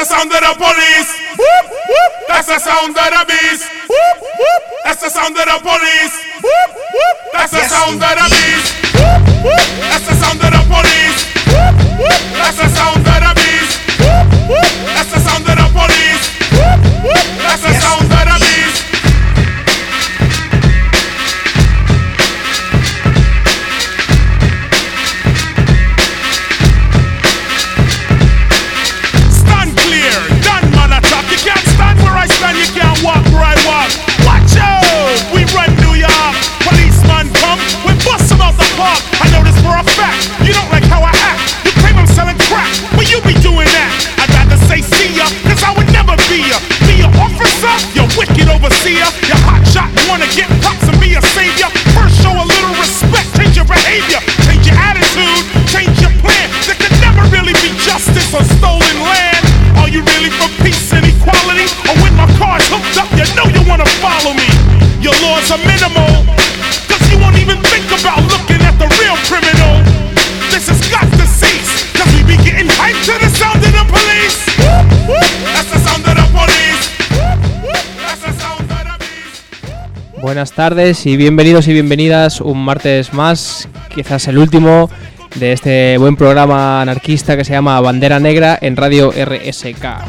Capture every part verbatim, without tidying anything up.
the sound of the police. Whoop, whoop. That's the sound of the beast. Whoop, whoop. That's the sound of the police. Whoop, whoop. That's the sound of the beast. Whoop, whoop. That's the sound of the police. Whoop, whoop. That's the sound of the beast. Whoop, whoop. That's the sound of the police. Whoop, whoop. That's the sound of the beast. Stand clear, done man attack. You can't stand where I stand, you can't walk where I walk. Watch out, we run New York. Policeman come, we bust them out the park. I know this for a fact, you don't like how I act. You claim I'm selling crack, but you be doing that. I'd rather say see ya, cause I would never be ya. Be a officer, you wicked overseer. You hot shot, wanna get props and be a savior. First show a little respect, change your behavior. Change your attitude, change your plan. There could never really be justice on stolen land. Are you really for peace and equality? Or when my car's hooked up, you know you wanna follow me. Your laws are minimal, cause you won't even think about looking at the real criminal. This has got to cease, cause we be getting hyped to the sound of the police. Whoop, whoop, that's the sound of the police. Whoop, whoop, that's the sound of the beast. Buenas tardes y bienvenidos y bienvenidas un martes más, quizás el último de este buen programa anarquista que se llama Bandera Negra en Radio R S K.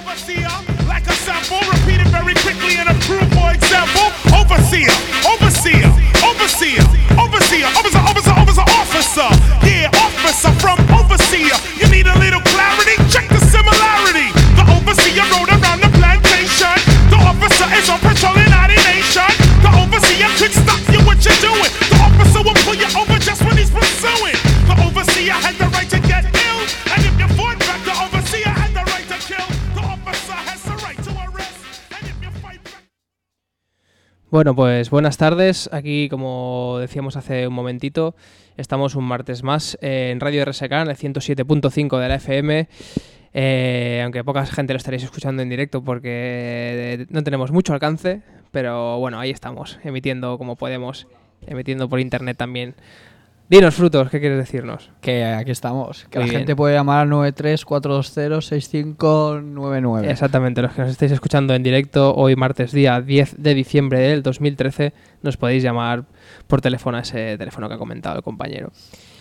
Overseer, overseer, overseer, overseer, officer, officer, officer, officer. Yeah, officer from overseer. You need a little clarity? Check the similarity. The overseer rode around the plantation. The officer is on patrol in our nation. The overseer could stop you what you're doing. The officer will pull you over just when he's pursuing. The overseer had the right to get ill, and if you fought back, the overseer had the right to kill. The officer has the right to arrest, and if you fight back. Bueno, pues buenas tardes. Aquí, como decíamos hace un momentito, estamos un martes más eh, en Radio R S K, en el ciento siete punto cinco de la F M. Eh, aunque poca gente lo estaréis escuchando en directo porque no tenemos mucho alcance, pero bueno, ahí estamos, emitiendo como podemos, emitiendo por internet también. Dinos, Frutos, ¿qué quieres decirnos? Que aquí estamos, que Muy la bien. gente puede llamar al nueve tres cuatro dos cero seis cinco nueve nueve. Exactamente, los que nos estáis escuchando en directo hoy martes día diez de diciembre del dos mil trece, nos podéis llamar por teléfono a ese teléfono que ha comentado el compañero.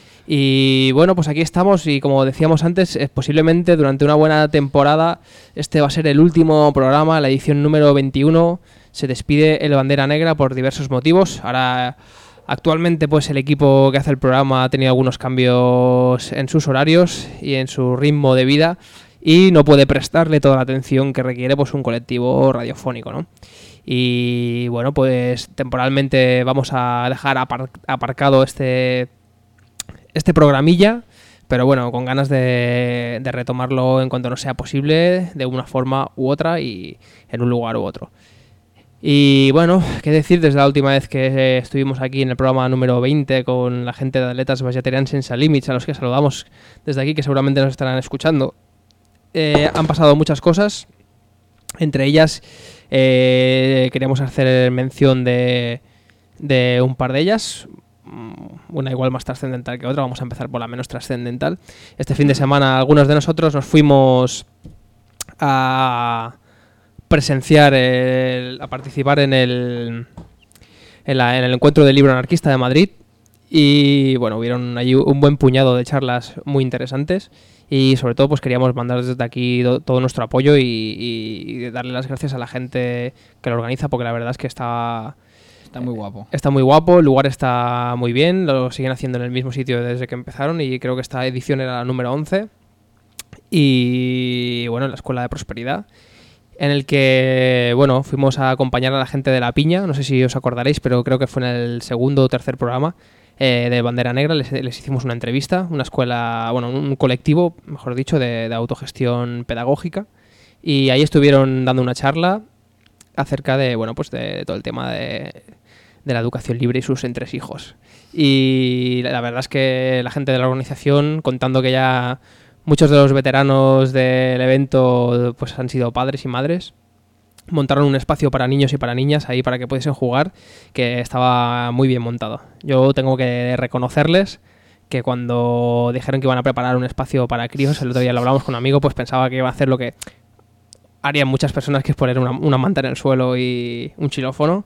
Y bueno, pues aquí estamos y como decíamos antes, eh, posiblemente durante una buena temporada este va a ser el último programa, la edición número veintiuno. Se despide el Bandera Negra por diversos motivos. Ahora, actualmente, pues el equipo que hace el programa ha tenido algunos cambios en sus horarios y en su ritmo de vida y no puede prestarle toda la atención que requiere pues un colectivo radiofónico, ¿no? Y bueno, pues temporalmente vamos a dejar apar- aparcado este... este programilla, pero bueno, con ganas de, de retomarlo en cuanto nos sea posible, de una forma u otra y en un lugar u otro. Y bueno, qué decir, desde la última vez que estuvimos aquí en el programa número veinte con la gente de Atletas Vegetarians Sense Limits, a los que saludamos desde aquí, que seguramente nos estarán escuchando, eh, han pasado muchas cosas. Entre ellas, eh, queríamos hacer mención de, de un par de ellas. Una igual más trascendental que otra. Vamos a empezar por la menos trascendental. Este fin de semana algunos de nosotros nos fuimos a presenciar, el, a participar en el, en, la, en el encuentro del libro anarquista de Madrid y bueno, hubieron allí un buen puñado de charlas muy interesantes y sobre todo pues queríamos mandar desde aquí do, todo nuestro apoyo y, y, y darle las gracias a la gente que lo organiza porque la verdad es que está... Está muy guapo. Está muy guapo, el lugar está muy bien, lo siguen haciendo en el mismo sitio desde que empezaron y creo que esta edición era la número once. Y bueno, en la Escuela de Prosperidad, en el que, bueno, fuimos a acompañar a la gente de La Piña, no sé si os acordaréis, pero creo que fue en el segundo o tercer programa eh, de Bandera Negra, les, les hicimos una entrevista, una escuela, bueno, un colectivo, mejor dicho, de, de autogestión pedagógica, y ahí estuvieron dando una charla acerca de, bueno, pues de, de todo el tema de... de la educación libre y sus entresijos. Y la verdad es que la gente de la organización, contando que ya muchos de los veteranos del evento pues han sido padres y madres, montaron un espacio para niños y para niñas ahí para que pudiesen jugar, que estaba muy bien montado. Yo tengo que reconocerles que cuando dijeron que iban a preparar un espacio para críos, el otro día lo hablamos con un amigo, pues pensaba que iba a hacer lo que harían muchas personas, que es poner una, una manta en el suelo y un xilófono.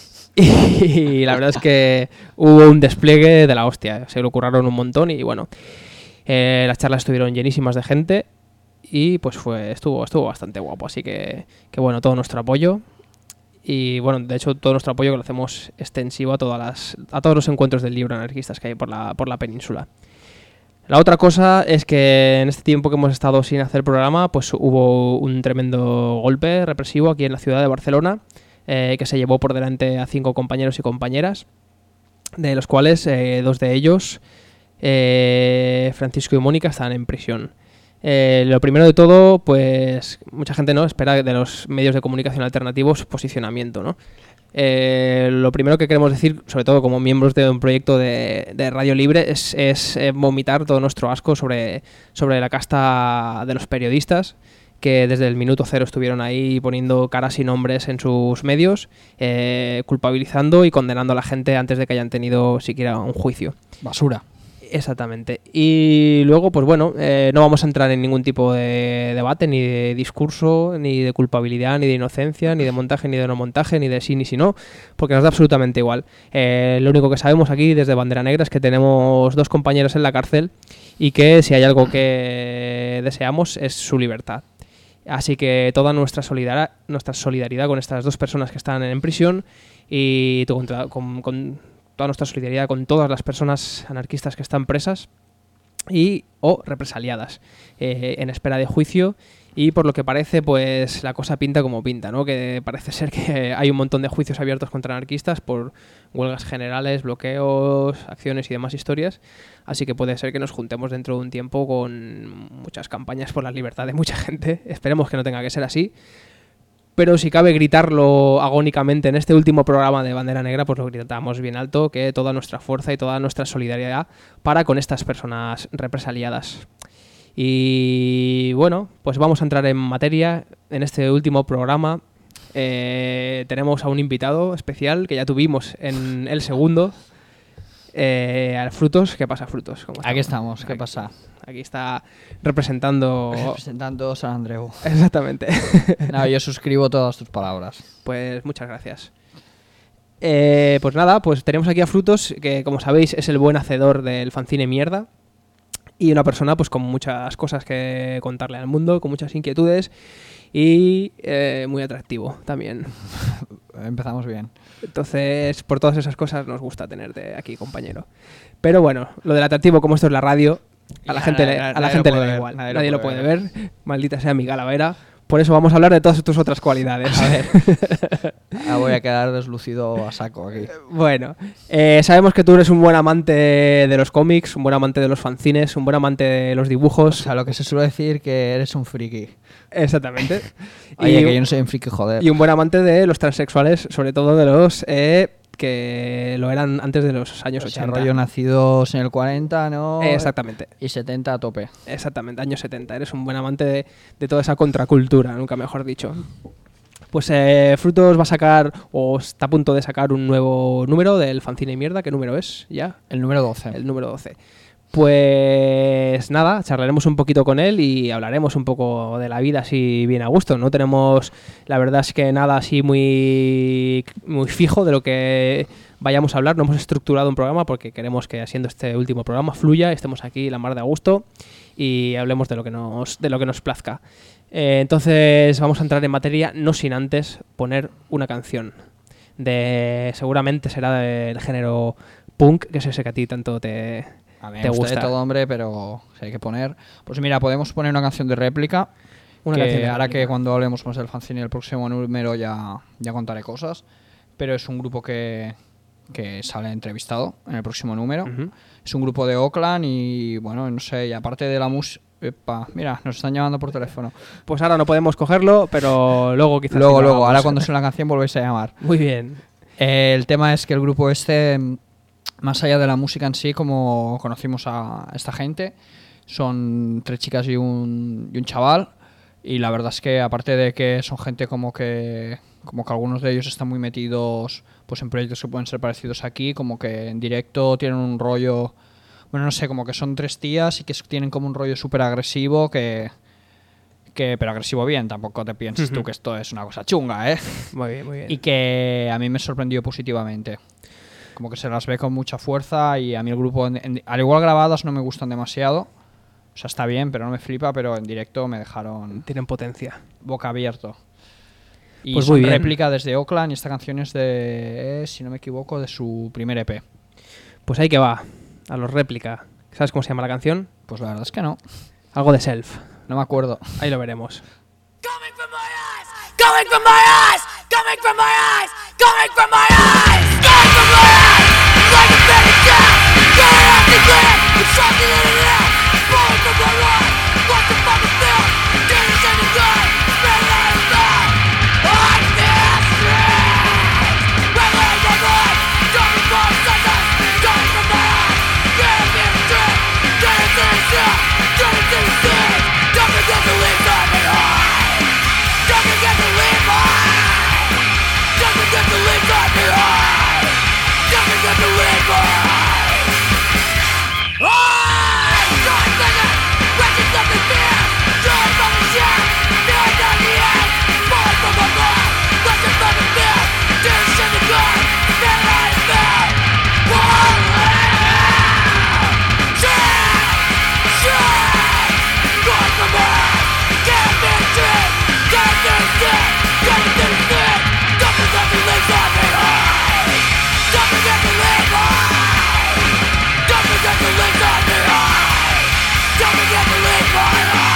Y la verdad es que hubo un despliegue de la hostia, se lo curraron un montón y bueno, eh, las charlas estuvieron llenísimas de gente y pues fue estuvo estuvo bastante guapo, así que, que bueno, todo nuestro apoyo y bueno, de hecho todo nuestro apoyo que lo hacemos extensivo a todas las a todos los encuentros del libro anarquistas que hay por la por la península. La otra cosa es que en este tiempo que hemos estado sin hacer programa, pues hubo un tremendo golpe represivo aquí en la ciudad de Barcelona. Eh, que se llevó por delante a cinco compañeros y compañeras, de los cuales eh, dos de ellos, eh, Francisco y Mónica, están en prisión. Eh, lo primero de todo, pues mucha gente no espera de los medios de comunicación alternativos posicionamiento, ¿no? Eh, lo primero que queremos decir, sobre todo como miembros de un proyecto de, de Radio Libre, es, es eh, vomitar todo nuestro asco sobre, sobre la casta de los periodistas, que desde el minuto cero estuvieron ahí poniendo caras y nombres en sus medios, eh, culpabilizando y condenando a la gente antes de que hayan tenido siquiera un juicio. Basura. Exactamente. Y luego, pues bueno, eh, no vamos a entrar en ningún tipo de debate, ni de discurso, ni de culpabilidad, ni de inocencia, ni de montaje, ni de no montaje, ni de sí ni si no, porque nos da absolutamente igual. Eh, lo único que sabemos aquí desde Bandera Negra es que tenemos dos compañeros en la cárcel y que si hay algo que deseamos es su libertad. Así que toda nuestra solidaridad, nuestra solidaridad con estas dos personas que están en prisión y con, con, con toda nuestra solidaridad con todas las personas anarquistas que están presas y o represaliadas eh, en espera de juicio. Y por lo que parece, pues la cosa pinta como pinta, ¿no? Que parece ser que hay un montón de juicios abiertos contra anarquistas por huelgas generales, bloqueos, acciones y demás historias. Así que puede ser que nos juntemos dentro de un tiempo con muchas campañas por la libertad de mucha gente. Esperemos que no tenga que ser así. Pero si cabe gritarlo agónicamente en este último programa de Bandera Negra, pues lo gritamos bien alto, que toda nuestra fuerza y toda nuestra solidaridad para con estas personas represaliadas. Y bueno, pues vamos a entrar en materia en este último programa. Eh, tenemos a un invitado especial que ya tuvimos en el segundo, eh, al Frutos. ¿Qué pasa, Frutos? ¿Cómo Aquí estamos, ¿qué aquí, pasa? Aquí está representando... Representando San Andreu. Exactamente. No, yo suscribo todas tus palabras. Pues muchas gracias. Eh, pues nada, pues tenemos aquí a Frutos, que como sabéis es el buen hacedor del fanzine Mierda. Y una persona pues con muchas cosas que contarle al mundo, con muchas inquietudes y eh, muy atractivo también. Empezamos bien. Entonces, por todas esas cosas nos gusta tenerte aquí, compañero. Pero bueno, lo del atractivo, como esto es la radio, a la Ya, gente, nadie, le, a la nadie gente lo le puede da ver, igual. nadie Nadie, lo lo puede puede ver. Maldita sea mi calavera. Por eso vamos a hablar de todas tus otras cualidades. A ver. Ah, voy a quedar deslucido a saco aquí. Bueno, eh, sabemos que tú eres un buen amante de los cómics, un buen amante de los fanzines, un buen amante de los dibujos. O sea, lo que se suele decir que eres un friki. Exactamente. Oye, y, que yo no soy un friki, joder. Y un buen amante de los transexuales, sobre todo de los eh, que lo eran antes de los años O sea, ochenta. rollo nacidos en el cuarenta, ¿no? Eh, exactamente. Y setenta a tope. Exactamente, años setenta. Eres un buen amante de, de toda esa contracultura, nunca mejor dicho. Pues eh, Frutos va a sacar, o está a punto de sacar un nuevo número del fanzine Mierda. ¿Qué número es ya? El número doce. El número doce. Pues nada, charlaremos un poquito con él y hablaremos un poco de la vida así bien a gusto. No tenemos, la verdad es que nada así muy, muy fijo de lo que vayamos a hablar. No hemos estructurado un programa porque queremos que haciendo este último programa fluya, estemos aquí la mar de a gusto y hablemos de lo que nos, de lo que nos plazca. Eh, entonces vamos a entrar en materia, no sin antes poner una canción. De, seguramente será del género punk, que es ese que a ti tanto te... A mí ¿Te me gusta gusta? de todo, hombre, pero si hay que poner... Pues mira, podemos poner una canción de réplica, Una que canción de ahora réplica. que cuando hablemos más del fanzine y el próximo número ya, ya contaré cosas, pero es un grupo que, que sale entrevistado en el próximo número. Ujú. Es un grupo de Oakland y, bueno, no sé, y aparte de la música... Mira, nos están llamando por teléfono. Pues ahora no podemos cogerlo, pero luego quizás... Luego, sí lo luego, hagamos. ahora cuando suene la canción volvéis a llamar. Muy bien. Eh, el tema es que el grupo este, más allá de la música en sí, como conocimos a esta gente, son tres chicas y un, y un chaval, y la verdad es que aparte de que son gente como que como que algunos de ellos están muy metidos pues en proyectos que pueden ser parecidos aquí, como que en directo tienen un rollo, bueno, no sé, como que son tres tías y que tienen como un rollo súper agresivo que, que, pero agresivo bien, tampoco te pienses Uh-huh. tú que esto es una cosa chunga, ¿eh? Muy bien, muy bien. Y que a mí me sorprendió positivamente. Como que se las ve con mucha fuerza y a mí el grupo, en, en, al igual grabadas, no me gustan demasiado. O sea, está bien, pero no me flipa, pero en directo me dejaron Tienen potencia. boca abierto. Y Pues son muy bien. réplica desde Oakland y esta canción es de, eh, si no me equivoco, de su primer E P. Pues ahí que va, a los réplica. ¿Sabes cómo se llama la canción? Pues la verdad es que no, Algo de Self. no me acuerdo. Ahí lo veremos. Coming from my eyes, coming from my eyes, coming from my eyes, coming from my eyes, coming from my eyes, like a faded cat, going off the grid, it's something in the air, falling from my eyes, what the fuck is this? Demons in the gun, spit it out of mouth, I feel strange, reveling my mind, jumping for sometimes, coming from my eyes, getting me a drink, getting to the shit, getting to the sea, jumping against the leaves on me high. Jumping against the leaf high. Jumping against the leaf on me high. Jumping against the leaf high. High! Going singing, wretched something fear. Drawing from the shaft, feeling down the end. Falling from my mind, rushing from the field. Tears in the gun, spitting out of mouth. Falling! Shit! Shit! Going from my eyes, can't be a dream. Can't do the thing, can't do the thing. Jumping against the leaves on me high. Jumping against the leaves high. Jumping against the leaves on me high. Jumping against the leaves on me high.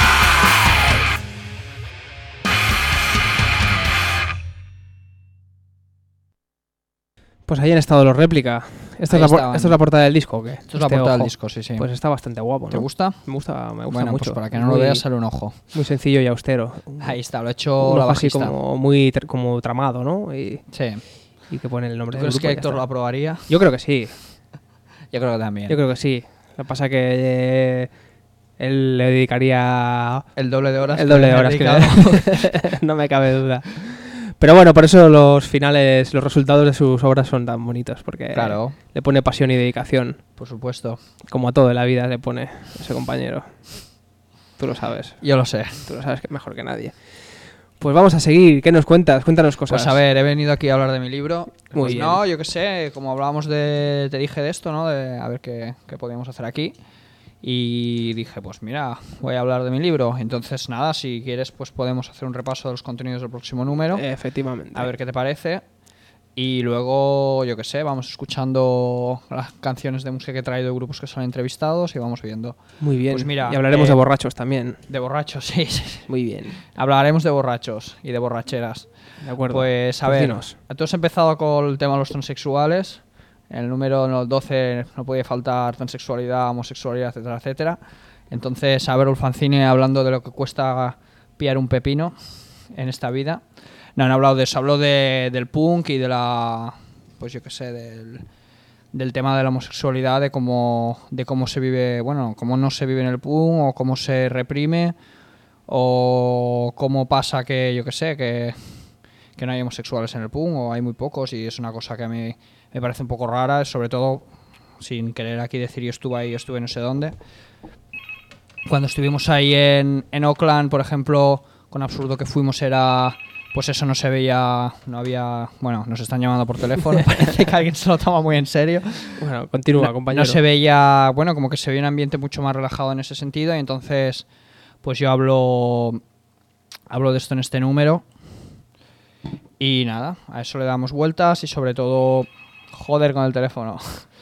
Pues ahí han estado los réplica. ¿Esta, Ahí es la, por- estaban. ¿Esta es la portada del disco o qué? Esto es la Este portada del ojo. disco, sí, sí. Pues está bastante guapo, ¿no? ¿Te gusta? Me gusta, me gusta Bueno, mucho. pues para que no Muy- lo veas, sale un ojo. Muy sencillo y austero. Ahí está, lo ha hecho Un la ojo así bajista. como muy tr- como tramado, ¿no? Y, Sí. y que pone el ¿Tú nombre del crees grupo que y ya Héctor está. lo aprobaría? Yo creo que sí. Yo creo que también. Yo creo que sí. Lo que pasa que eh, él le dedicaría El doble de horas. el doble de que le horas he que dedicado. no me cabe duda. Pero bueno, por eso los finales, los resultados de sus obras son tan bonitos, porque Claro. le pone pasión y dedicación, Por supuesto. como a todo en la vida le pone ese compañero. Tú lo sabes, Yo lo sé. tú lo sabes que mejor que nadie. Pues vamos a seguir, ¿qué nos cuentas? Cuéntanos cosas. Pues a ver, he venido aquí a hablar de mi libro. Muy Pues bien. no, yo qué sé, como hablábamos de... Te dije de esto, ¿no? De a ver qué, qué podíamos hacer aquí. Y dije, pues mira, voy a hablar de mi libro. Entonces, nada, si quieres, pues podemos hacer un repaso de los contenidos del próximo número. Efectivamente. A ver qué te parece. Y luego, yo qué sé, vamos escuchando las canciones de música que he traído de grupos que son entrevistados y vamos viendo. Muy bien. Pues mira, y hablaremos eh, de borrachos también. De borrachos, sí, sí, sí. Muy bien. Hablaremos de borrachos y de borracheras. De acuerdo. Pues a Pues ver, dinos. tú has empezado con el tema de los transexuales. En el número no, doce no podía faltar transexualidad, homosexualidad, etcétera, etcétera. Entonces, a ver, Ulfancine hablando de lo que cuesta pillar un pepino en esta vida. No, no he hablado de eso, hablo de, del punk y de la, pues yo qué sé, del, del tema de la homosexualidad, de cómo, de cómo se vive, bueno, cómo no se vive en el punk o cómo se reprime o cómo pasa que, yo qué sé, que, que no hay homosexuales en el punk o hay muy pocos y es una cosa que a mí me parece un poco rara, sobre todo sin querer aquí decir yo estuve ahí, yo estuve no sé dónde. Cuando estuvimos ahí en, en Oakland, por ejemplo, con Absurdo que fuimos era... Pues eso no se veía, no había... Bueno, nos están llamando por teléfono, parece que alguien se lo toma muy en serio. Bueno, continúa, No, compañero. no se veía, bueno, como que se veía un ambiente mucho más relajado en ese sentido y entonces, pues yo hablo, hablo de esto en este número y nada, a eso le damos vueltas y sobre todo, joder con el teléfono.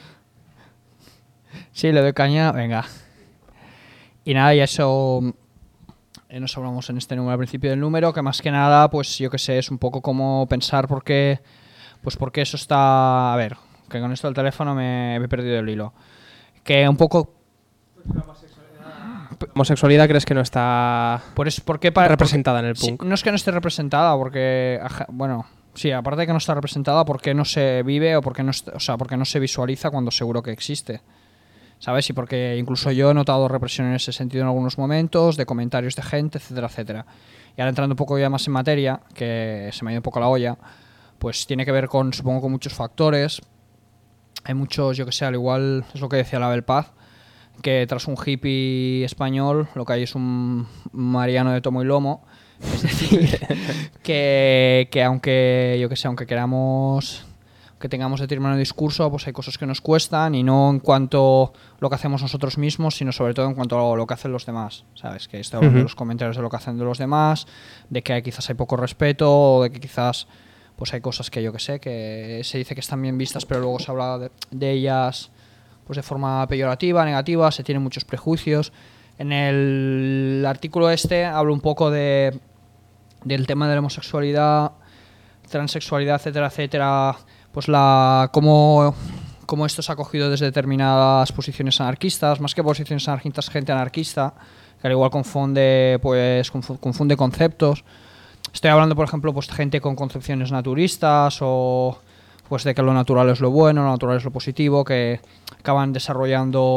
Sí, le doy caña, venga. Y nada, y eso... Eh, nos hablamos en este número al principio del número, que más que nada, pues yo que sé, es un poco como pensar por qué, pues porque eso está, a ver, que con esto del teléfono me, me he perdido el hilo, que un poco, ¿Homosexualidad crees que no está por es, ¿por qué pa- representada en el Sí, punk? no es que no esté representada, porque, ajá, bueno, sí, aparte de que no está representada, ¿por qué no se vive o por qué no, est- o sea, porque no se visualiza cuando seguro que existe? ¿Sabes? Y porque incluso yo he notado represión en ese sentido en algunos momentos, de comentarios de gente, etcétera, etcétera. Y ahora entrando un poco ya más en materia, que se me ha ido un poco la olla, pues tiene que ver con, supongo, con muchos factores. Hay muchos, yo que sé, al igual es lo que decía la Abel Paz, que tras un hippie español lo que hay es un Mariano de tomo y lomo. Es decir, que, que aunque, yo que sé, aunque queramos que tengamos determinado discurso, pues hay cosas que nos cuestan, y no en cuanto a lo que hacemos nosotros mismos, sino sobre todo en cuanto a lo que hacen los demás, ¿sabes? Que estoy hablando Uh-huh. de los comentarios de lo que hacen de los demás, de que quizás hay poco respeto, o de que quizás pues hay cosas que yo que sé, que se dice que están bien vistas, pero luego se habla de, de ellas pues de forma peyorativa, negativa, se tienen muchos prejuicios. En el artículo este hablo un poco de del tema de la homosexualidad, transexualidad, etcétera, etcétera, pues la cómo, cómo esto se ha cogido desde determinadas posiciones anarquistas, más que posiciones anarquistas, gente anarquista, que al igual confunde, pues, confu- confunde conceptos. Estoy hablando, por ejemplo, pues gente con concepciones naturistas, o pues de que lo natural es lo bueno, lo natural es lo positivo, que acaban desarrollando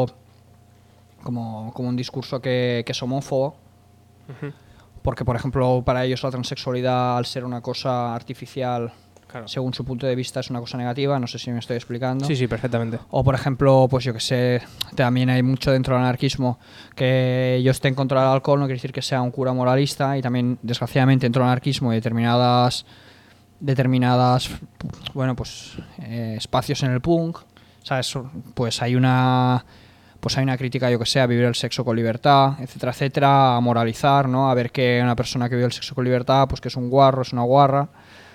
como, como un discurso que, que es homófobo. Ujú. Porque, por ejemplo, para ellos la transexualidad, al ser una cosa artificial, Claro. según su punto de vista, es una cosa negativa. No sé si me estoy explicando. Sí, sí, perfectamente. O, por ejemplo, pues yo que sé, también hay mucho dentro del anarquismo que yo esté en contra del alcohol, no quiere decir que sea un cura moralista, y también, desgraciadamente, dentro del anarquismo hay determinadas, determinadas bueno, pues eh, espacios en el punk, ¿sabes? Pues hay una... pues hay una crítica, yo que sé, a vivir el sexo con libertad, etcétera, etcétera, a moralizar, ¿no? A ver que una persona que vive el sexo con libertad, pues que es un guarro, es una guarra.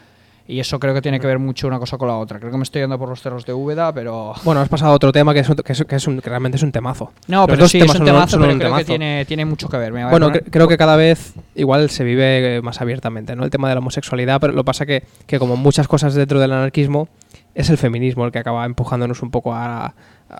Y eso creo que tiene que ver mucho una cosa con la otra. Creo que me estoy yendo por los cerros de Úbeda, pero... Bueno, has pasado a otro tema que, es un- que, es- que, es un- que realmente es un temazo. No, Los pero dos sí, temas es un son- temazo, son pero un creo que temazo. tiene, tiene mucho que ver. Me voy a Bueno, poner- cre- creo que cada vez igual se vive más abiertamente, ¿no? El tema de la homosexualidad, pero lo pasa que, que como muchas cosas dentro del anarquismo, es el feminismo el que acaba empujándonos un poco a,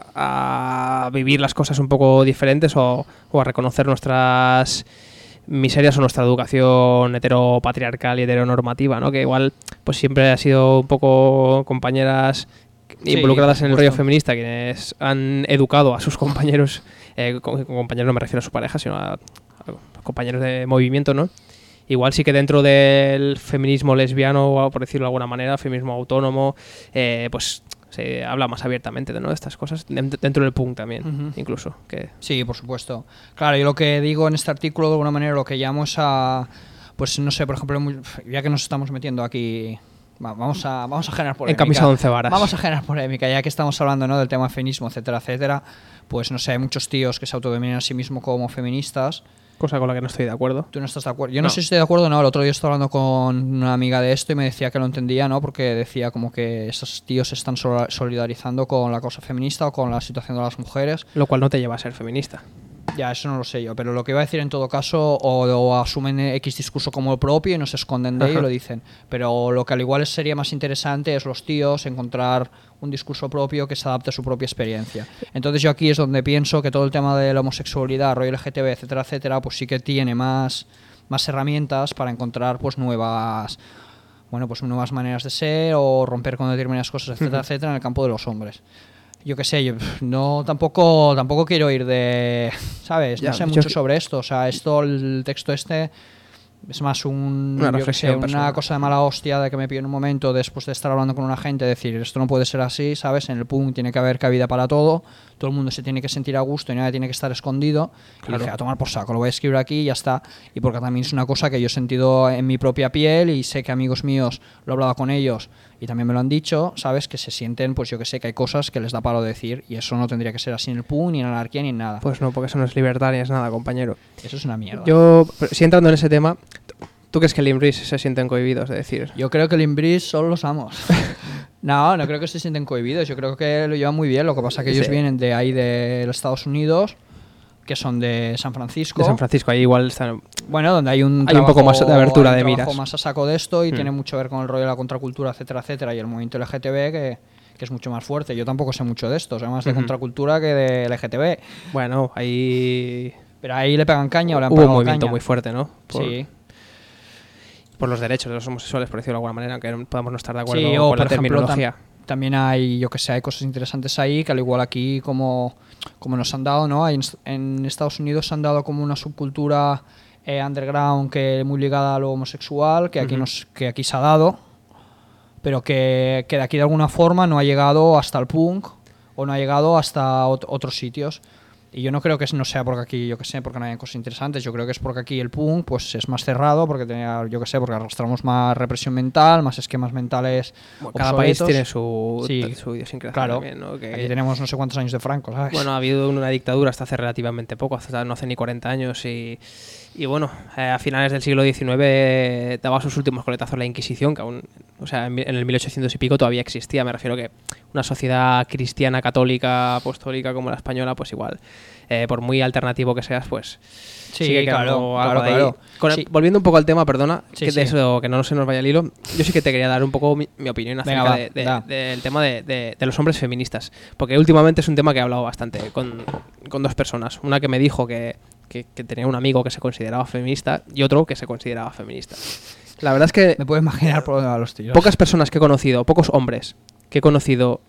a, a vivir las cosas un poco diferentes, o, o a reconocer nuestras miserias o nuestra educación heteropatriarcal y heteronormativa, ¿no? Que igual pues siempre ha sido un poco compañeras Sí, involucradas por en el rollo supuesto. feminista, quienes han educado a sus compañeros, eh, con, con compañeros no me refiero a su pareja, sino a, a compañeros de movimiento, ¿no? Igual sí que dentro del feminismo lesbiano, o por decirlo de alguna manera, feminismo autónomo, eh, pues se habla más abiertamente, ¿no?, de estas cosas, dent- dentro del punk también, Ujú. incluso. Que Sí, por supuesto. Claro, yo lo que digo en este artículo, de alguna manera, lo que llamo es a... Pues no sé, por ejemplo, muy- ya que nos estamos metiendo aquí... va- Vamos a, vamos a generar polémica. en camisa de once varas. Vamos a generar polémica, ya que estamos hablando, ¿no?, del tema feminismo, etcétera, etcétera. Pues no sé, hay muchos tíos que se autodenominan a sí mismos como feministas. Cosa con la que no estoy de acuerdo. ¿Tú no estás de acuerdo? Yo no, No. sé si estoy de acuerdo o no. El otro día estaba hablando con una amiga de esto y me decía que lo entendía, ¿no? Porque decía como que esos tíos se están sol- solidarizando con la causa feminista o con la situación de las mujeres. Lo cual no te lleva a ser feminista. Ya, eso no lo sé yo, pero lo que iba a decir en todo caso, o, o asumen X discurso como el propio y no se esconden de ello y Ajá. lo dicen. Pero lo que al igual sería más interesante es los tíos encontrar un discurso propio que se adapte a su propia experiencia. Entonces yo aquí es donde pienso que todo el tema de la homosexualidad, rollo L G T B, etcétera, etcétera, pues sí que tiene más, más herramientas para encontrar pues nuevas... bueno, pues nuevas maneras de ser o romper con determinadas cosas, etcétera, etcétera, en el campo de los hombres. Yo qué sé, yo pf, no tampoco tampoco quiero ir de, ¿sabes? Ya, No sé yo- mucho sobre esto, o sea, esto el texto este es más un Una yo qué reflexión sé, una personal. cosa de mala hostia de que me pillo en un momento después de estar hablando con una gente, decir, esto no puede ser así, ¿sabes? En el punk tiene que haber cabida para todo, todo el mundo se tiene que sentir a gusto y nadie tiene que estar escondido. Y Claro. dije, a tomar por saco, lo voy a escribir aquí y ya está. Y porque también es una cosa que yo he sentido en mi propia piel y sé que amigos míos lo he hablado con ellos y también me lo han dicho, ¿sabes? Que se sienten, pues yo que sé, que hay cosas que les da palo decir y eso no tendría que ser así en el punk, ni en la anarquía, ni en nada. Pues no, porque eso no es libertad ni es nada, compañero. Eso es una mierda. Yo, pero sí, entrando en ese tema, ¿tú crees que Limris se sienten cohibidos de decir? Yo creo que el Inbris son los amos. No, no creo que se sienten cohibidos. Yo creo que lo llevan muy bien. Lo que pasa es que ellos Sí. vienen de ahí de los Estados Unidos, que son de San Francisco. De San Francisco, ahí igual están... Bueno, donde hay un Hay un poco más de abertura hay un de trabajo miras. más a saco de esto y Hmm. tiene mucho que ver con el rollo de la contracultura, etcétera, etcétera, y el movimiento L G T B que, que es mucho más fuerte. Yo tampoco sé mucho de esto, sé más de Ujú. contracultura que de L G T B. Bueno, ahí Pero ahí le pegan caña o le han hubo un pegado movimiento caña. muy fuerte, ¿no? Por, Sí. por los derechos de los homosexuales, por decirlo de alguna manera, aunque no podamos no estar de acuerdo Sí, o con la por ejemplo, terminología. tam- también hay, yo que sé, hay cosas interesantes ahí, que al igual aquí como, como nos han dado, ¿no? Hay en, en Estados Unidos se han dado como una subcultura eh, underground que muy ligada a lo homosexual, que aquí, Ujú. nos, que aquí se ha dado, pero que, que de aquí de alguna forma no ha llegado hasta el punk o no ha llegado hasta ot- otros sitios. Y yo no creo que no sea porque aquí, yo que sé, porque no hay cosas interesantes. Yo creo que es porque aquí el punk pues es más cerrado, porque tenía, yo que sé, porque arrastramos más represión mental, más esquemas mentales. Bueno, cada país obsoletos. tiene su, Sí, su idiosincrasia claro. también, ¿no? Que, Aquí tenemos no sé cuántos años de Franco, ¿sabes? bueno, ha habido una dictadura hasta hace relativamente poco, hasta no hace ni cuarenta años y, y bueno, eh, a finales del siglo diecinueve daba sus últimos coletazos la Inquisición, que aún, o sea, en, en el mil ochocientos y pico todavía existía. Me refiero que una sociedad cristiana, católica, apostólica como la española, pues igual, eh, por muy alternativo que seas, pues Sí, sigue claro, quedando algo claro, de ahí. claro. Con el- Sí. Volviendo un poco al tema, perdona, Sí, que de sí. eso, que no se nos vaya el hilo, yo sí que te quería dar un poco mi, mi opinión acerca Venga, va, de- de- da. del tema de, de- de los hombres feministas, porque últimamente es un tema que he hablado bastante con, con dos personas, una que me dijo que, que- que tenía un amigo que se consideraba feminista y otro que se consideraba feminista. La verdad es que Me puedo imaginar por dónde van los tiros. pocas personas que he conocido, pocos hombres que he conocido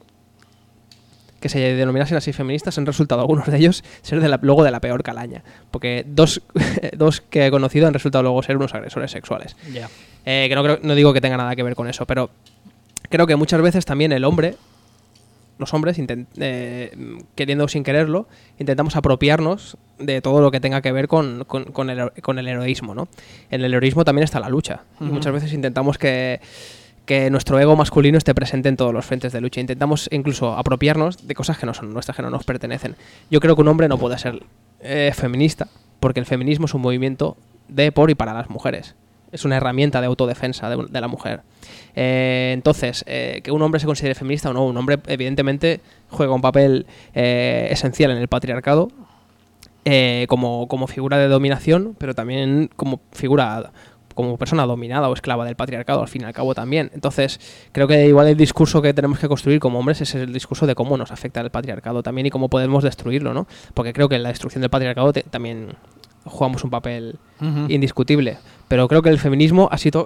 que se denominasen así feministas, han resultado algunos de ellos ser de la- luego de la peor calaña. Porque dos, dos que he conocido han resultado luego ser unos agresores sexuales. Ya. Eh, que no, creo, no digo que tenga nada que ver con eso, pero creo que muchas veces también el hombre, los hombres, intent- eh, queriendo o sin quererlo, intentamos apropiarnos de todo lo que tenga que ver con, con- con el, con el heroísmo, ¿no? En el heroísmo también está la lucha. Y Ujú. muchas veces intentamos que, que nuestro ego masculino esté presente en todos los frentes de lucha. Intentamos incluso apropiarnos de cosas que no son nuestras, que no nos pertenecen. Yo creo que un hombre no puede ser eh, feminista, porque el feminismo es un movimiento de, por y para las mujeres. Es una herramienta de autodefensa de, de la mujer. Eh, entonces, eh, que un hombre se considere feminista o no, un hombre evidentemente juega un papel eh, esencial en el patriarcado, eh, como, como figura de dominación, pero también como figura, como persona dominada o esclava del patriarcado, al fin y al cabo también. Entonces, creo que igual el discurso que tenemos que construir como hombres es el discurso de cómo nos afecta el patriarcado también y cómo podemos destruirlo, ¿no? Porque creo que en la destrucción del patriarcado te- también jugamos un papel Ujú. indiscutible. Pero creo que el feminismo ha sido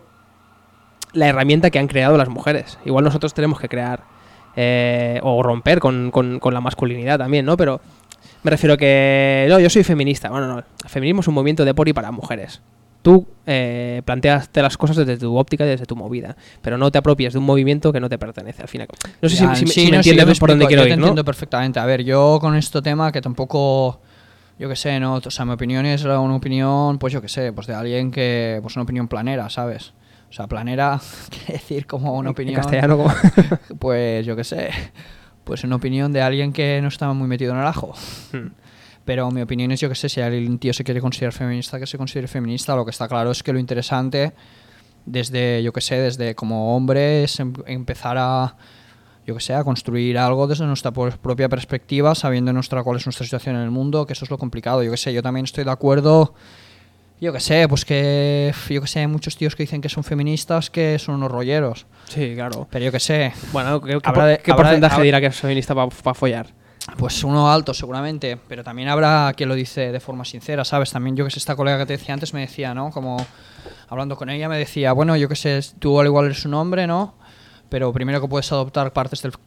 la herramienta que han creado las mujeres. Igual nosotros tenemos que crear eh, o romper con, con- con la masculinidad también, ¿no? Pero me refiero a que no, yo soy feminista. Bueno, no, el feminismo es un movimiento de por y para mujeres. Tú eh, planteaste las cosas desde tu óptica y desde tu movida, pero no te apropies de un movimiento que no te pertenece al fin y al cabo. No sé si, Ya, si- sí, si me no, sí, entiendes yo te por dónde explico, quiero yo te ir, ¿no? entiendo perfectamente. A ver, yo con este tema que tampoco, yo qué sé, no, o sea, mi opinión es una opinión, pues yo qué sé, pues de alguien que, pues una opinión planera, ¿sabes? O sea, planera quiere decir como una En opinión, castellano, como... pues yo qué sé, pues una opinión de alguien que no está muy metido en el ajo. Hmm. Pero mi opinión es, yo que sé, si alguien tío se quiere considerar feminista, que se considere feminista. Lo que está claro es que lo interesante, desde, yo que sé, desde como hombre, es em- empezar a, yo que sé, a construir algo desde nuestra por- propia perspectiva, sabiendo nuestra cuál es nuestra situación en el mundo, que eso es lo complicado. Yo que sé, yo también estoy de acuerdo, yo que sé, pues que, yo que sé, hay muchos tíos que dicen que son feministas que son unos rolleros. Sí, claro. Pero yo que sé, Bueno, ¿qué, qué Habrá por- de- qué habrá de- porcentaje habrá- dirá que es feminista para follar? pues uno alto seguramente, pero también habrá quien lo dice de forma sincera, ¿sabes? También yo que sé, esta colega que te decía antes me decía, ¿no? Como hablando con ella me decía, bueno, yo que sé, tú al igual eres un hombre, ¿no? Pero primero que puedes adoptar partes del,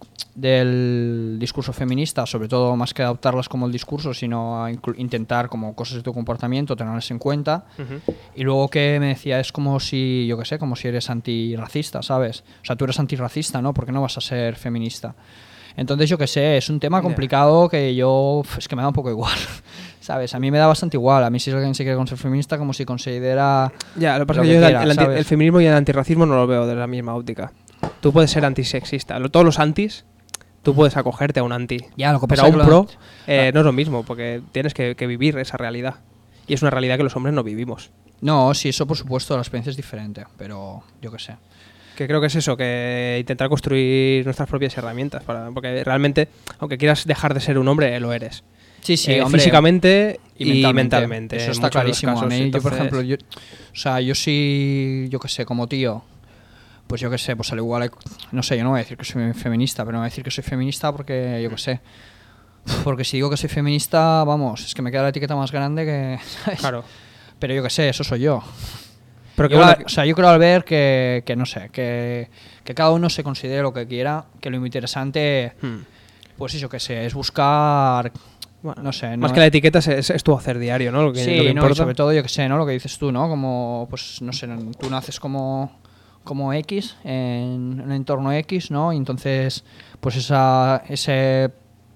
del discurso feminista, sobre todo más que adoptarlas como el discurso, sino a inclu- intentar como cosas de tu comportamiento, tenerlas en cuenta. Y luego que me decía, es como si, yo qué sé, como si eres antirracista, ¿sabes? O sea, tú eres antirracista, ¿no? ¿Por qué no vas a ser feminista? Entonces, yo qué sé, es un tema Ya. complicado que yo, es que me da un poco igual, ¿sabes? A mí me da bastante igual. A mí si alguien se quiere ser feminista, como si considera... Ya, lo que pasa Lo es que que yo el- quiera, el, anti- ¿sabes? el feminismo y el antirracismo no lo veo de la misma óptica. Tú puedes ser antisexista. Lo- Todos los antis, tú puedes acogerte a un anti. Ya, lo que Pero pasa a es un que lo- pro eh, no es lo mismo, porque tienes que, que vivir esa realidad. Y es una realidad que los hombres no vivimos. No, sí, eso por supuesto, la experiencia es diferente, pero yo qué sé. Que creo que es eso, que intentar construir nuestras propias herramientas. Para, porque realmente, aunque quieras dejar de ser un hombre, lo eres. Sí, sí, Eh, hombre, físicamente y, mentalmente. Eso en está muchos de los clarísimo. casos. A mí, yo, por Entonces, ejemplo, yo, o sea, yo sí, yo qué sé, como tío, pues yo qué sé, pues al igual, hay- no sé, yo no voy a decir que soy feminista, pero no voy a decir que soy feminista porque, yo qué sé, porque si digo que soy feminista, vamos, es que me queda la etiqueta más grande que, ¿sabes? Claro. Pero yo qué sé, eso soy yo. Pero que Yo bueno, la- o sea, yo creo al ver que, que no sé, que, que cada uno se considere lo que quiera, que lo interesante, hmm. pues eso que sé, es buscar, Bueno, no sé, más no- que la etiqueta es, es, es tu hacer diario, ¿no? Lo que, sí, lo que no, y importa. sobre todo yo que sé, ¿no? Lo que dices tú, ¿no? Como, pues, no sé, tú naces como, como X en un entorno X, ¿no? Y entonces, pues esa, ese,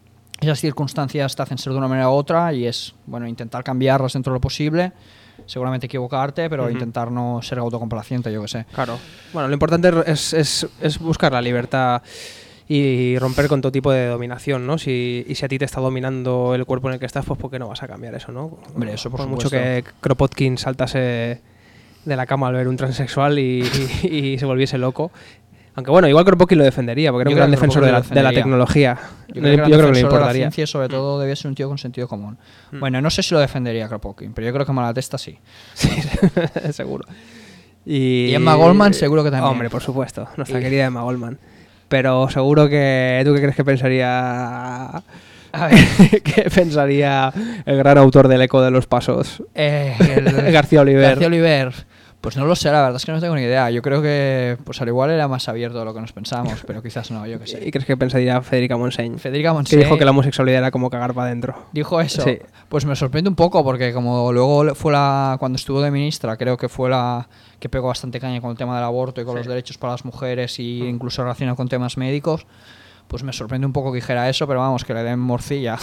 esas circunstancias te hacen ser de una manera u otra y es, bueno, intentar cambiarlas dentro de lo posible, seguramente equivocarte, pero uh-huh. intentar no ser autocomplaciente, yo que sé. Claro. Bueno, lo importante es, es, es buscar la libertad y romper con todo tipo de dominación, ¿no? Si, y si a ti te está dominando el cuerpo en el que estás, pues ¿por qué no vas a cambiar eso, no? Hombre, eso por, por supuesto. mucho que Kropotkin saltase de la cama al ver un transexual y, y, y se volviese loco. Aunque bueno, igual Kropotkin lo defendería, porque era un gran defensor de la, de la tecnología. Yo creo, no, que, yo creo que le importaría. importaría. De la ciencia y sobre todo debía ser un tío con sentido común. Mm. Bueno, no sé si lo defendería Kropotkin, pero yo creo que Malatesta sí. Sí, seguro. Y, y Emma Goldman seguro que también. Hombre, por supuesto, nuestra y... querida Emma Goldman. Pero seguro que... ¿Tú qué crees que pensaría... A ver. ¿Qué pensaría el gran autor del Eco de los Pasos? Eh, el, García Oliver. García Oliver. Pues no lo sé, la verdad es que no tengo ni idea. Yo creo que pues al igual era más abierto de lo que nos pensamos, pero quizás no, yo qué sé. ¿Y crees que pensaría Federica Montseny? Federica Montseny. Que dijo que la homosexualidad era como cagar para adentro. ¿Dijo eso? Sí. Pues me sorprende un poco porque como luego fue la... Cuando estuvo de ministra, creo que fue la que pegó bastante caña con el tema del aborto y con sí. los derechos para las mujeres y mm. incluso relacionado con temas médicos. Pues me sorprende un poco que dijera eso, pero vamos, que le den morcilla.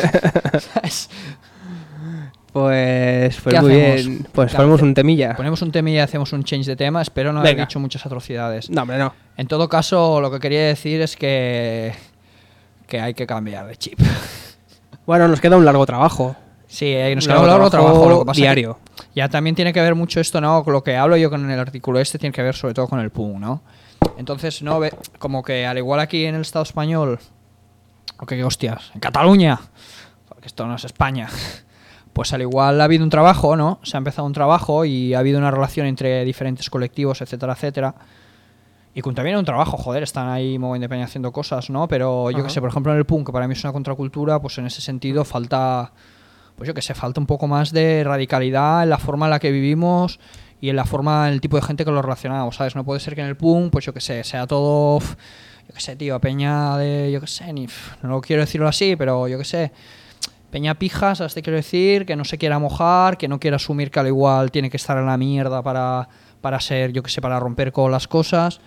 Pues, pues muy bien. Pues ponemos un temilla. Ponemos un temilla y hacemos un change de tema. Espero no Venga. haber dicho muchas atrocidades. No, hombre, no. En todo caso, lo que quería decir es que, que hay que cambiar de chip. Bueno, nos queda un largo trabajo. Sí, nos queda un largo trabajo, trabajo lo que pasa diario. Que ya también tiene que ver mucho esto, ¿no? Con lo que hablo yo con el artículo este tiene que ver sobre todo con el punk, ¿no? Entonces, no ve como que al igual aquí en el Estado español, o que hostias, en Cataluña, porque esto no es España. Pues al igual ha habido un trabajo, ¿no? Se ha empezado un trabajo y ha habido una relación entre diferentes colectivos, etcétera, etcétera. Y con también un trabajo, joder, están ahí muy independientes haciendo cosas, ¿no? Pero yo que sé, por ejemplo en el punk, que para mí es una contracultura, pues en ese sentido falta, pues yo que sé, falta un poco más de radicalidad en la forma en la que vivimos y en la forma, el tipo de gente que lo relacionamos, ¿sabes? No puede ser que en el punk, pues yo que sé, sea todo, yo que sé, tío, peña de, yo que sé, ni, no lo quiero decirlo así, pero yo que sé, peña pija, ¿sabes? Te quiero decir, que no se quiera mojar, que no quiera asumir que al igual tiene que estar en la mierda para, para ser, yo que sé, para romper con las cosas.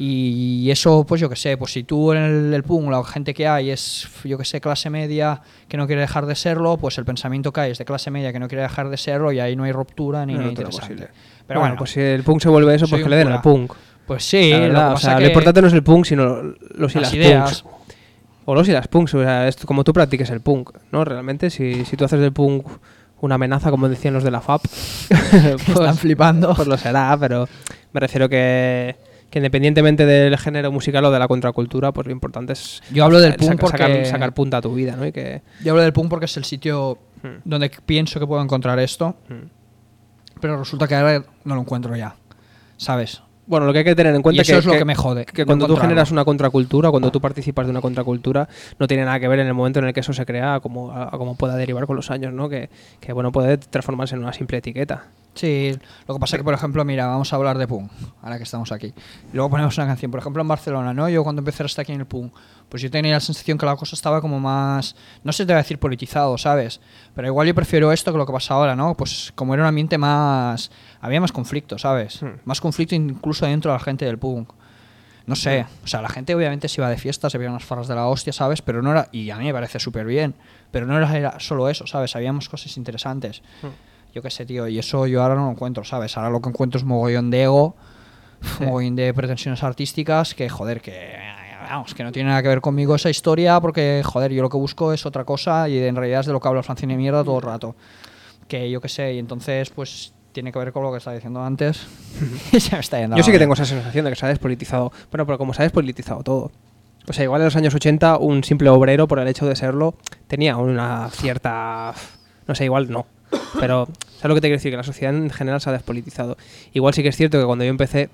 Y eso, pues yo que sé, pues si tú en el, el punk, la gente que hay es, yo que sé, clase media que no quiere dejar de serlo, pues el pensamiento que hay es de clase media que no quiere dejar de serlo y ahí no hay ruptura ni no, nada no interesante. Posible. Pero bueno, bueno, pues si el punk se vuelve eso, pues que le den al punk. Pues sí, la verdad, lo, o sea, que lo importante no es el punk, sino los y las, las ideas. Punks. O los y las punks, o sea, es como tú practiques el punk, ¿no? Realmente, si, si tú haces del punk una amenaza, como decían los de la F A P, pues, están flipando. Pues lo será, pero me refiero que, que independientemente del género musical o de la contracultura, pues lo importante es yo hablo del punk sacar, porque sacar, sacar punta a tu vida, ¿no? Y que yo hablo del punk porque es el sitio hmm. donde pienso que puedo encontrar esto, hmm. pero resulta que ahora no lo encuentro ya, ¿sabes? Bueno, lo que hay que tener en cuenta y eso que, es lo que, que me jode. Que cuando tú generas una contracultura, cuando tú participas de una contracultura, no tiene nada que ver en el momento en el que eso se crea a cómo, a, a cómo pueda derivar con los años, ¿no? Que, que bueno, puede transformarse en una simple etiqueta. Sí, lo que pasa es que, por ejemplo, mira, vamos a hablar de punk, ahora que estamos aquí. Y luego ponemos una canción, por ejemplo, en Barcelona, ¿no? Yo cuando empecé a estar aquí en el punk, pues yo tenía la sensación que la cosa estaba como más, no sé te voy a decir politizado, ¿sabes? Pero igual yo prefiero esto que lo que pasa ahora, ¿no? Pues como era un ambiente más, había más conflicto, ¿sabes? Hmm. Más conflicto incluso dentro de la gente del punk. No sé, o sea, la gente obviamente se iba de fiesta, se veían unas farras de la hostia, ¿sabes? Pero no era, y a mí me parece súper bien, pero no era solo eso, ¿sabes? Habíamos cosas interesantes. Hmm. Yo qué sé, tío, y eso yo ahora no lo encuentro, ¿sabes? Ahora lo que encuentro es mogollón de ego, sí. mogollón de pretensiones artísticas, que joder, que vamos, que no tiene nada que ver conmigo esa historia, porque joder, yo lo que busco es otra cosa y en realidad es de lo que hablo Francine de mierda todo el rato. Que yo qué sé, y entonces pues tiene que ver con lo que estaba diciendo antes. Se me está yendo. Yo sí que tengo esa sensación de que se ha despolitizado. Bueno, pero como se ha despolitizado todo. O sea, igual en los años ochenta un simple obrero, por el hecho de serlo, tenía una cierta... No sé, igual no. Pero, ¿sabes lo que te quiero decir? Que la sociedad en general se ha despolitizado. Igual sí que es cierto que cuando yo empecé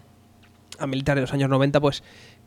a militar en los años noventa, pues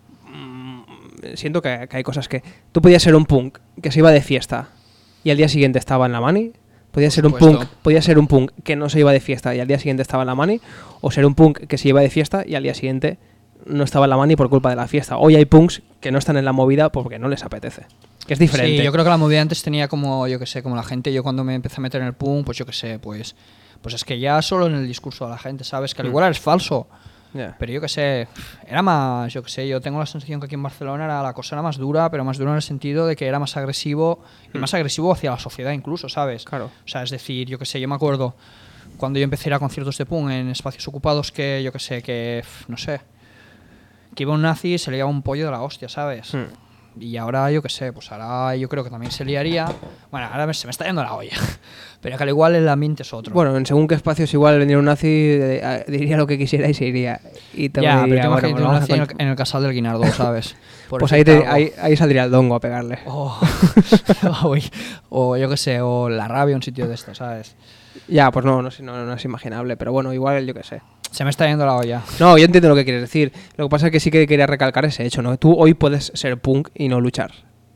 mmm, siento que, que hay cosas que... Tú podías ser un punk que se iba de fiesta y al día siguiente estaba en la mani. Podía ser un punk, podía ser un punk que no se iba de fiesta y al día siguiente estaba en la mani, o ser un punk que se iba de fiesta y al día siguiente no estaba en la mani por culpa de la fiesta. Hoy hay punks que no están en la movida porque no les apetece. Que es diferente. Sí, yo creo que la movida antes tenía como, yo que sé, como la gente, yo cuando me empecé a meter en el punk, pues yo que sé, pues pues es que ya solo en el discurso de la gente, ¿sabes? Que al igual es falso, Ya. Pero yo qué sé, era más, yo qué sé, yo tengo la sensación que aquí en Barcelona era, la cosa era más dura, pero más dura en el sentido de que era más agresivo, y más agresivo hacia la sociedad incluso, ¿sabes? Claro. O sea, es decir, yo qué sé, yo me acuerdo cuando yo empecé a ir a conciertos de punk en espacios ocupados que, yo qué sé, que, pf, no sé, que iba un nazi y se le llevaba un pollo de la hostia, ¿sabes? Hmm. Y ahora, yo qué sé, pues ahora yo creo que también se liaría. Bueno, ahora me- se me está yendo la olla. Pero que al igual el ambiente es otro. Bueno, en según qué espacios igual venir un nazi eh, eh, diría lo que quisiera y se iría. Y te ya, pero diría, te bueno, imaginas pues un vamos a nazi en el, con- en el casal del Guinardó, ¿sabes? Por Pues ese ahí, te- cargo. ahí, ahí saldría el dongo a pegarle. O, o, o yo qué sé, o la rabia, un sitio de esto, ¿sabes? Ya, pues no, no, es- no, no es imaginable, pero bueno, igual yo qué sé. Se me está yendo la olla. No, yo entiendo lo que quieres decir. Lo que pasa es que sí que quería recalcar ese hecho, ¿no? Tú hoy puedes ser punk y no luchar.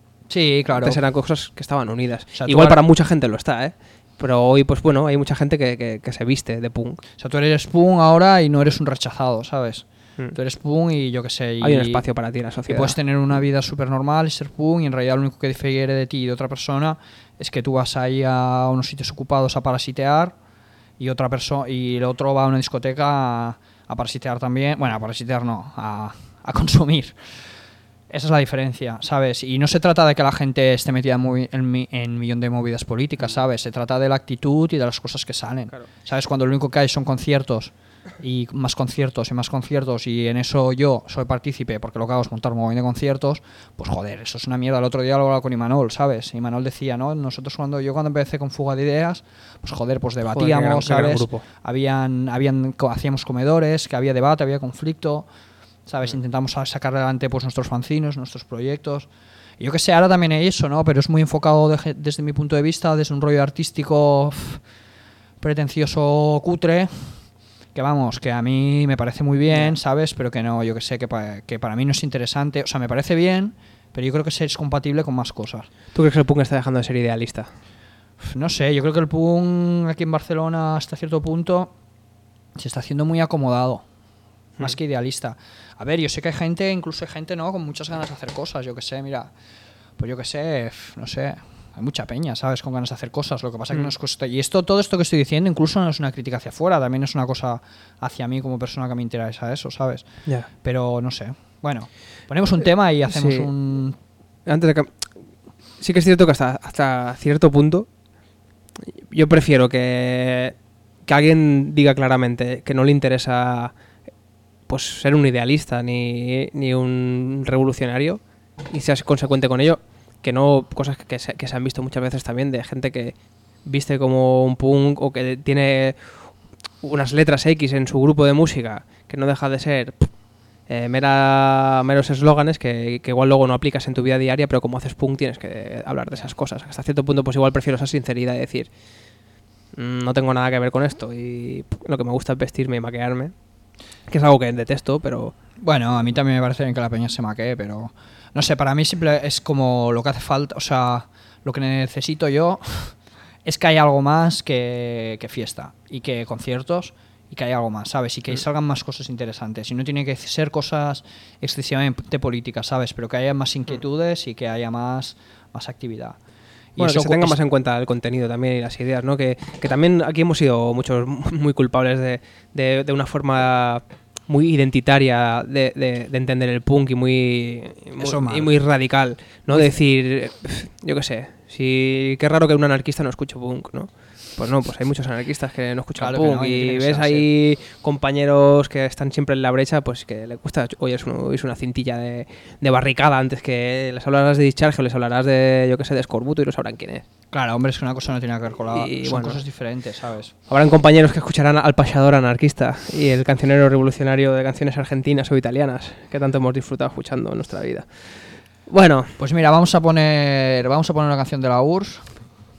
Sí, claro. Antes eran cosas que estaban unidas. O sea, tú Igual ahora- para mucha gente lo está, ¿eh? Pero hoy, pues bueno, hay mucha gente que, que, que se viste de punk. O sea, tú eres punk ahora y no eres un rechazado, ¿sabes? Mm. Tú eres punk y yo qué sé. Y, Hay un espacio para ti en la y sociedad. puedes tener una vida súper normal y ser punk, y en realidad lo único que difiere de ti y de otra persona es que tú vas ahí a unos sitios ocupados a parasitear y otra persona y el otro va a una discoteca a, a parasitear también. Bueno, a parasitear no, a, a consumir. Esa es la diferencia, ¿sabes? Y no se trata de que la gente esté metida en, movi- en, mi- en millón de movidas políticas, ¿sabes? Se trata de la actitud y de las cosas que salen. Claro. ¿Sabes? Cuando lo único que hay son conciertos y más conciertos y más conciertos y en eso yo soy partícipe porque lo que hago es montar un montón de conciertos, pues joder, eso es una mierda. El otro día lo hablaba con Imanol, ¿sabes? Imanol decía, ¿no? Nosotros cuando yo cuando empecé con Fuga de Ideas, pues joder, pues qué gran- debatíamos, qué gran ¿sabes? grupo. Habían, habían, co- hacíamos comedores, que había debate, había conflicto, ¿sabes? Mm. Intentamos a- sacar adelante pues nuestros fanzines, nuestros proyectos. Y yo que sé, ahora también hay eso, ¿no? Pero es muy enfocado de- desde mi punto de vista, desde un rollo artístico pf, pretencioso, cutre, que vamos, que a mí me parece muy bien, ¿sabes? Pero que no, yo que sé, que, pa- que para mí no es interesante. O sea, me parece bien, pero yo creo que es compatible con más cosas. ¿Tú crees que el punk está dejando de ser idealista? Pf, No sé, yo creo que el punk aquí en Barcelona hasta cierto punto se está haciendo muy acomodado, más que idealista. A ver, yo sé que hay gente, incluso hay gente, ¿no? Con muchas ganas de hacer cosas, yo que sé, mira, pues yo que sé, pf, no sé, hay mucha peña, ¿sabes? Con ganas de hacer cosas, lo que pasa es que Mm. no es costa. Y esto, todo esto que estoy diciendo, incluso no es una crítica hacia afuera, también es una cosa hacia mí como persona que me interesa eso, ¿sabes? Ya. Pero no sé. Bueno, ponemos un tema y hacemos Sí. un... Antes de que... Sí que es cierto que hasta, hasta cierto punto yo prefiero que, que alguien diga claramente que no le interesa pues ser un idealista ni, ni un revolucionario y seas consecuente con ello, que no cosas que se, que se han visto muchas veces también de gente que viste como un punk o que tiene unas letras X en su grupo de música que no deja de ser eh, mera, meros eslóganes que, que igual luego no aplicas en tu vida diaria, pero como haces punk tienes que hablar de esas cosas. Hasta cierto punto pues igual prefiero esa sinceridad de decir "Mm, no tengo nada que ver con esto y lo que me gusta es vestirme y maquillarme", que es algo que detesto, pero Bueno, a mí también me parece bien que la peña se maquee, pero no sé, para mí simple es como lo que hace falta, o sea, lo que necesito yo es que haya algo más que, que fiesta y que conciertos y que haya algo más, ¿sabes? Y que salgan más cosas interesantes. Y no tiene que ser cosas excesivamente políticas, ¿sabes? Pero que haya más inquietudes y que haya más, más actividad. Y bueno, que eso se tenga es- más en cuenta el contenido también y las ideas, ¿no? Que, que también aquí hemos sido muchos muy culpables de, de, de una forma muy identitaria de, de, de entender el punk y muy, Eso muy, mal. y muy radical, ¿no? De decir, yo qué sé, si qué raro que un anarquista no escuche punk, ¿no? Pues no, pues hay muchos anarquistas que no escuchan Claro que punk no, y tiene y que ves ser ahí compañeros que están siempre en la brecha, pues que le gusta oírse una, oírse una cintilla de, de barricada antes que les hablarás de Discharge o les hablarás de, yo qué sé, de Escorbuto y no sabrán quién es. Claro, hombre, es que una cosa no tiene que ver con la... Y, son bueno. cosas diferentes, ¿sabes? Habrán compañeros que escucharán al payador anarquista y el cancionero revolucionario de canciones argentinas o italianas que tanto hemos disfrutado escuchando en nuestra vida. Bueno, Pues mira, vamos a poner vamos a poner una canción de la U R S S,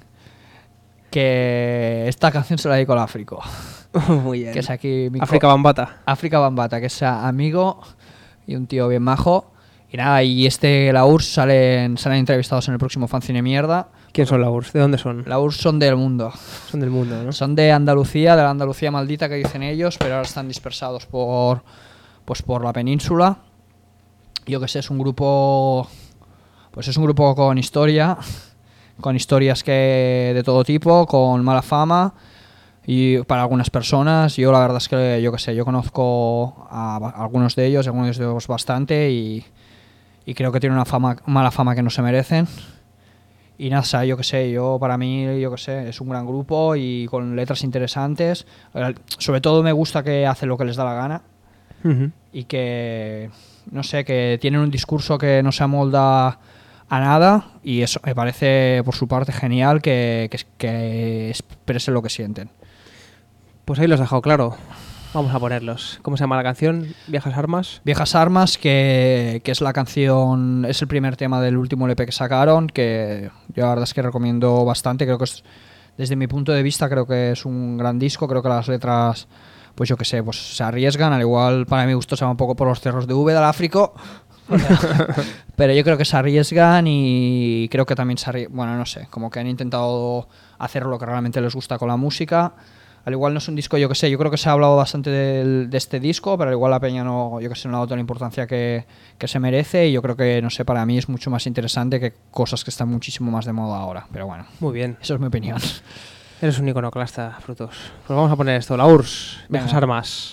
que esta canción se la dedico al Áfrico, muy bien. que es aquí mi co- África Bambata. África Bambata, que es amigo y un tío bien majo. Y nada, y este, la U R S S salen, salen entrevistados en el próximo Fanzine Mierda. ¿Quién son la U R S S? ¿De dónde son? La U R S S son del mundo. Son del mundo, ¿no? Son de Andalucía, de la Andalucía maldita que dicen ellos, pero ahora están dispersados por, pues por la península. Yo que sé, es un grupo, pues es un grupo con historia, con historias que de todo tipo, con mala fama y para algunas personas. Yo la verdad es que yo que sé, yo conozco a, a algunos de ellos, a algunos de ellos bastante y, y creo que tienen una fama, mala fama que no se merecen. Y nada, yo que sé, yo para mí, yo que sé, es un gran grupo y con letras interesantes. Sobre todo me gusta que hacen lo que les da la gana. Uh-huh. Y que, no sé, que tienen un discurso que no se amolda a nada y eso me parece por su parte genial que, que, que expresen lo que sienten. Pues ahí los he dejado claro. Vamos a ponerlos. ¿Cómo se llama la canción? ¿Viejas Armas? Viejas Armas, que, que es la canción, es el primer tema del último L P que sacaron, que yo la verdad es que recomiendo bastante. Creo que es, desde mi punto de vista, creo que es un gran disco. Creo que las letras, pues yo qué sé, pues se arriesgan. Al igual, para mi gusto, se va un poco por los cerros de V del África. Pero yo creo que se arriesgan y creo que también se arriesgan, bueno, no sé, como que han intentado hacer lo que realmente les gusta con la música. Al igual no es un disco, yo que sé, yo creo que se ha hablado bastante de, de este disco, pero al igual la peña no, yo que sé, no ha dado toda la importancia que, que se merece y yo creo que, no sé, para mí es mucho más interesante que cosas que están muchísimo más de moda ahora, pero bueno. Muy bien. Eso es mi opinión. Eres un iconoclasta, Frutos. Pues vamos a poner esto, la U R S S, Viejas Venga. Armas.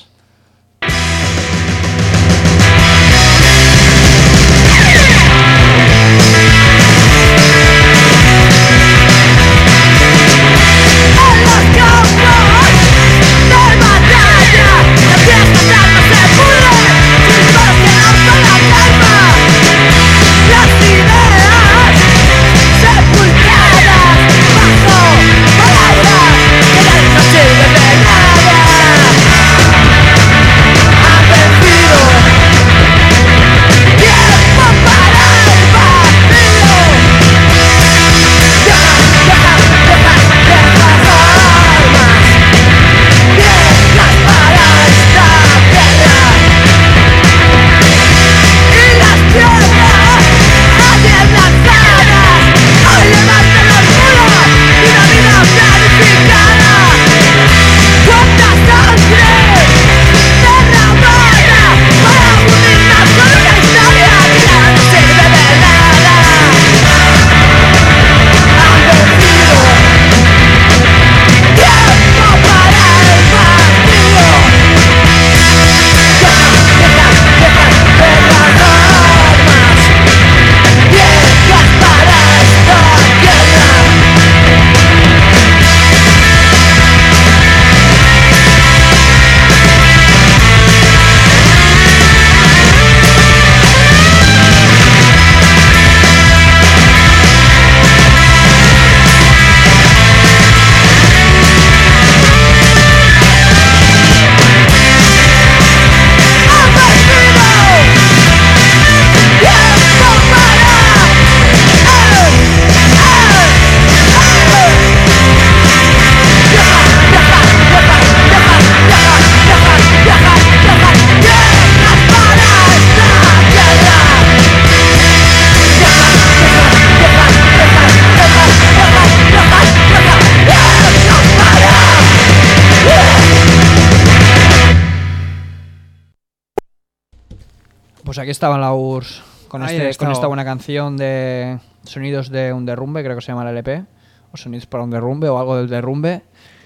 Pues aquí estaba la U R S S con, Ahí este, estaba. con esta buena canción de Sonidos de un derrumbe, creo que se llama el L P, o Sonidos para un derrumbe o algo del derrumbe,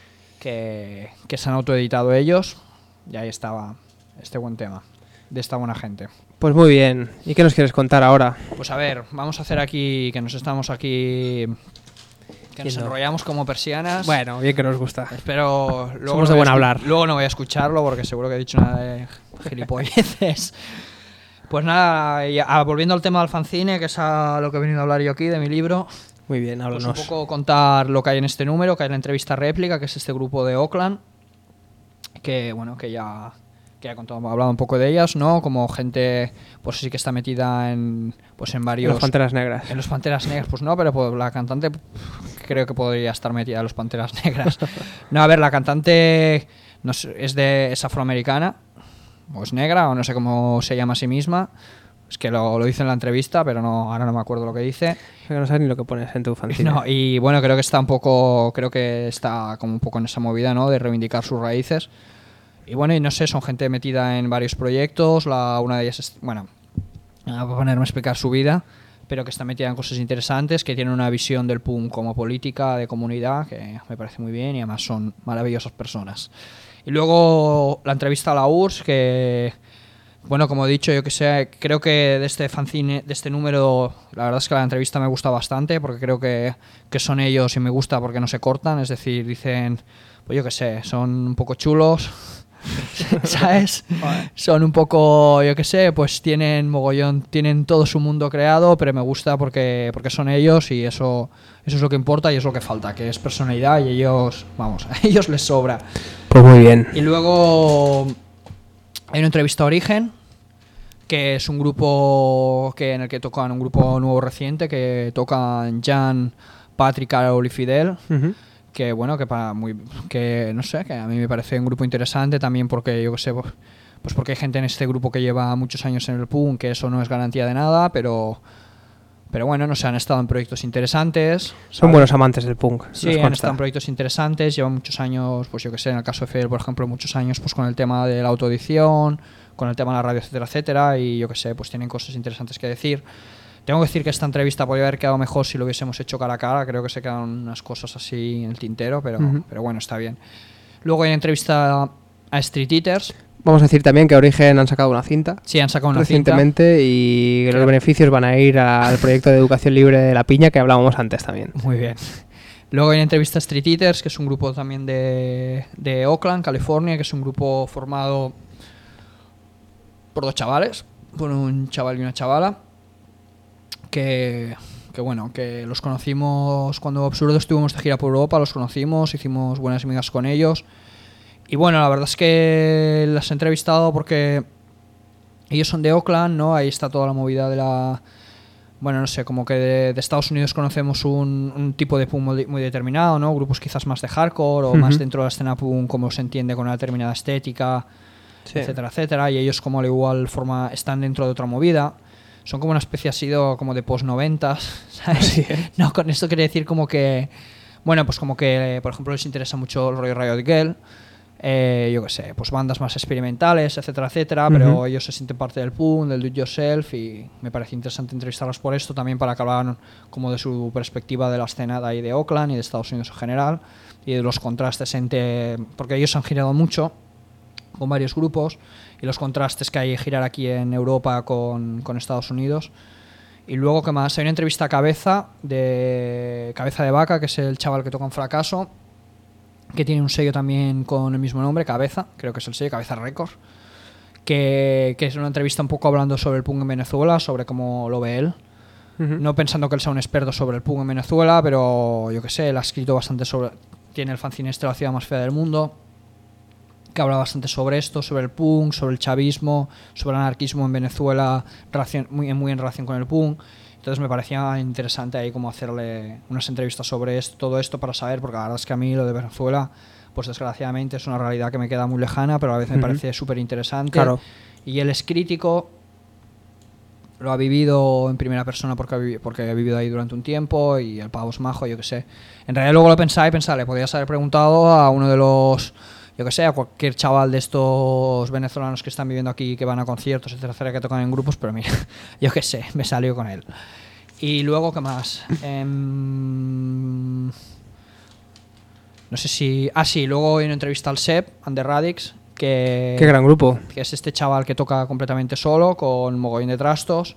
que, que se han autoeditado ellos y ahí estaba este buen tema de esta buena gente. Pues muy bien. ¿Y qué nos quieres contar ahora? Pues a ver, vamos a hacer aquí, que nos estamos aquí, que nos Yendo. enrollamos como persianas. Bueno, bien que nos gusta. Espero luego Somos no de voy a buen escu- hablar. Luego no voy a escucharlo porque seguro que he dicho nada de gilipolleces. Pues nada, y a- volviendo al tema del fanzine, que es a lo que he venido a hablar yo aquí, de mi libro, Muy bien, pues háblanos. un poco contar lo que hay en este número, que hay la entrevista réplica, que es este grupo de Oakland, que bueno, que ya, que ya he contado, he hablado un poco de ellas, ¿no? Como gente, pues sí que está metida en, pues en varios... Los Panteras Negras. En los Panteras Negras, pues no, pero pues la cantante creo que podría estar metida en los Panteras Negras. No, a ver, la cantante no sé, es de es afroamericana, o es negra, o no sé cómo se llama a sí misma. Es que lo, lo dice en la entrevista, pero no, ahora no me acuerdo lo que dice. Que no sabes ni lo que pones en tu fanzine. No, y bueno, creo que está un poco, creo que está como un poco en esa movida, ¿no? De reivindicar sus raíces. Y bueno, y no sé, son gente metida en varios proyectos. La, una de ellas es, bueno, no voy a ponerme a explicar su vida, pero que está metida en cosas interesantes, que tiene una visión del punk como política, de comunidad, que me parece muy bien y además son maravillosas personas. Y luego la entrevista a la U R S S, que, bueno, como he dicho, yo que sé, creo que de este fanzine, de este número, la verdad es que la entrevista me gusta bastante, porque creo que, que son ellos y me gusta porque no se cortan, es decir, dicen, pues yo que sé, son un poco chulos, ¿sabes? Son un poco, yo qué sé, pues tienen mogollón, tienen todo su mundo creado, pero me gusta porque, porque son ellos y eso, eso es lo que importa y es lo que falta, que es personalidad y ellos, vamos, a ellos les sobra. Pues muy bien. Y luego hay una entrevista a Origen, que es un grupo que en el que tocan, un grupo nuevo reciente, que tocan Jan, Patrick, Carol y Fidel. Uh-huh. Que bueno, que para muy que no sé, que a mí me parece un grupo interesante también porque yo que sé, pues, pues porque hay gente en este grupo que lleva muchos años en el punk, que eso no es garantía de nada, pero pero bueno, no sé, han estado en proyectos interesantes. Son ¿sabes? buenos amantes del punk. Sí, han estado en proyectos interesantes, llevan muchos años, pues yo que sé, en el caso de Fidel, por ejemplo, muchos años pues con el tema de la autoedición, con el tema de la radio, etcétera, etcétera, y yo que sé, pues tienen cosas interesantes que decir. Tengo que decir que esta entrevista podría haber quedado mejor si lo hubiésemos hecho cara a cara. Creo que se quedan unas cosas así en el tintero, pero, uh-huh. pero bueno, está bien. Luego hay una entrevista a Street Eaters. Vamos a decir también que Origen han sacado una cinta. Sí, han sacado una recientemente cinta. Y Claro. los beneficios van a ir al proyecto de educación libre de La Piña que hablábamos antes también. Muy bien. Luego hay una entrevista a Street Eaters, que es un grupo también de, de Oakland, California, que es un grupo formado por dos chavales, por un chaval y una chavala. Que, que bueno, que los conocimos cuando Absurdo estuvimos de gira por Europa, los conocimos, hicimos buenas amigas con ellos. Y bueno, la verdad es que las he entrevistado porque ellos son de Oakland, ¿no? Ahí está toda la movida de la... Bueno, no sé, como que de, de Estados Unidos conocemos un, un tipo de punk muy, muy determinado, ¿no? Grupos quizás más de hardcore o uh-huh. más dentro de la escena punk, como se entiende, con una determinada estética, sí. etcétera, etcétera. Y ellos como al igual forma están dentro de otra movida. Son como una especie así de, como de post noventas, ¿sabes? Sí, ¿eh? No, con esto quiere decir como que... Bueno, pues como que, por ejemplo, les interesa mucho el rollo Riot Girl, eh, yo qué sé, pues bandas más experimentales, etcétera, etcétera, uh-huh. pero ellos se sienten parte del punk, del do-it-yourself, y me parece interesante entrevistarlos por esto, también para que hablaran como de su perspectiva de la escena de ahí de Oakland y de Estados Unidos en general, y de los contrastes entre... Porque ellos han girado mucho con varios grupos, y los contrastes que hay girar aquí en Europa con, con Estados Unidos. Y luego, ¿qué más? Hay una entrevista a Cabeza, de Cabeza de Vaca, que es el chaval que toca en Fracaso, que tiene un sello también con el mismo nombre, Cabeza, creo que es el sello, Cabeza Records, que, que es una entrevista un poco hablando sobre el punk en Venezuela, sobre cómo lo ve él. Uh-huh. No pensando que él sea un experto sobre el punk en Venezuela, pero yo qué sé, él ha escrito bastante sobre... Tiene el fanzine este, La ciudad más fea del mundo, que habla bastante sobre esto, sobre el punk, sobre el chavismo, sobre el anarquismo en Venezuela, relación, muy, muy en relación con el punk. Entonces me parecía interesante ahí como hacerle unas entrevistas sobre esto, todo esto para saber, porque la verdad es que a mí lo de Venezuela, pues desgraciadamente es una realidad que me queda muy lejana, pero a veces uh-huh. me parece súper interesante. Claro. Y él es crítico, lo ha vivido en primera persona porque ha, vivido, porque ha vivido ahí durante un tiempo, y el pavo es majo, yo qué sé. En realidad luego lo pensaba y pensaba, le podrías haber preguntado a uno de los... yo que sé, a cualquier chaval de estos venezolanos que están viviendo aquí, que van a conciertos, etcétera, etcétera, que tocan en grupos, pero mira, yo que sé, me salió con él. Y luego, ¿qué más? Eh, no sé si... Ah, sí, luego hay una entrevista al Seb, Under Radix, que... Qué gran grupo. Que es este chaval que toca completamente solo, con mogollón de trastos.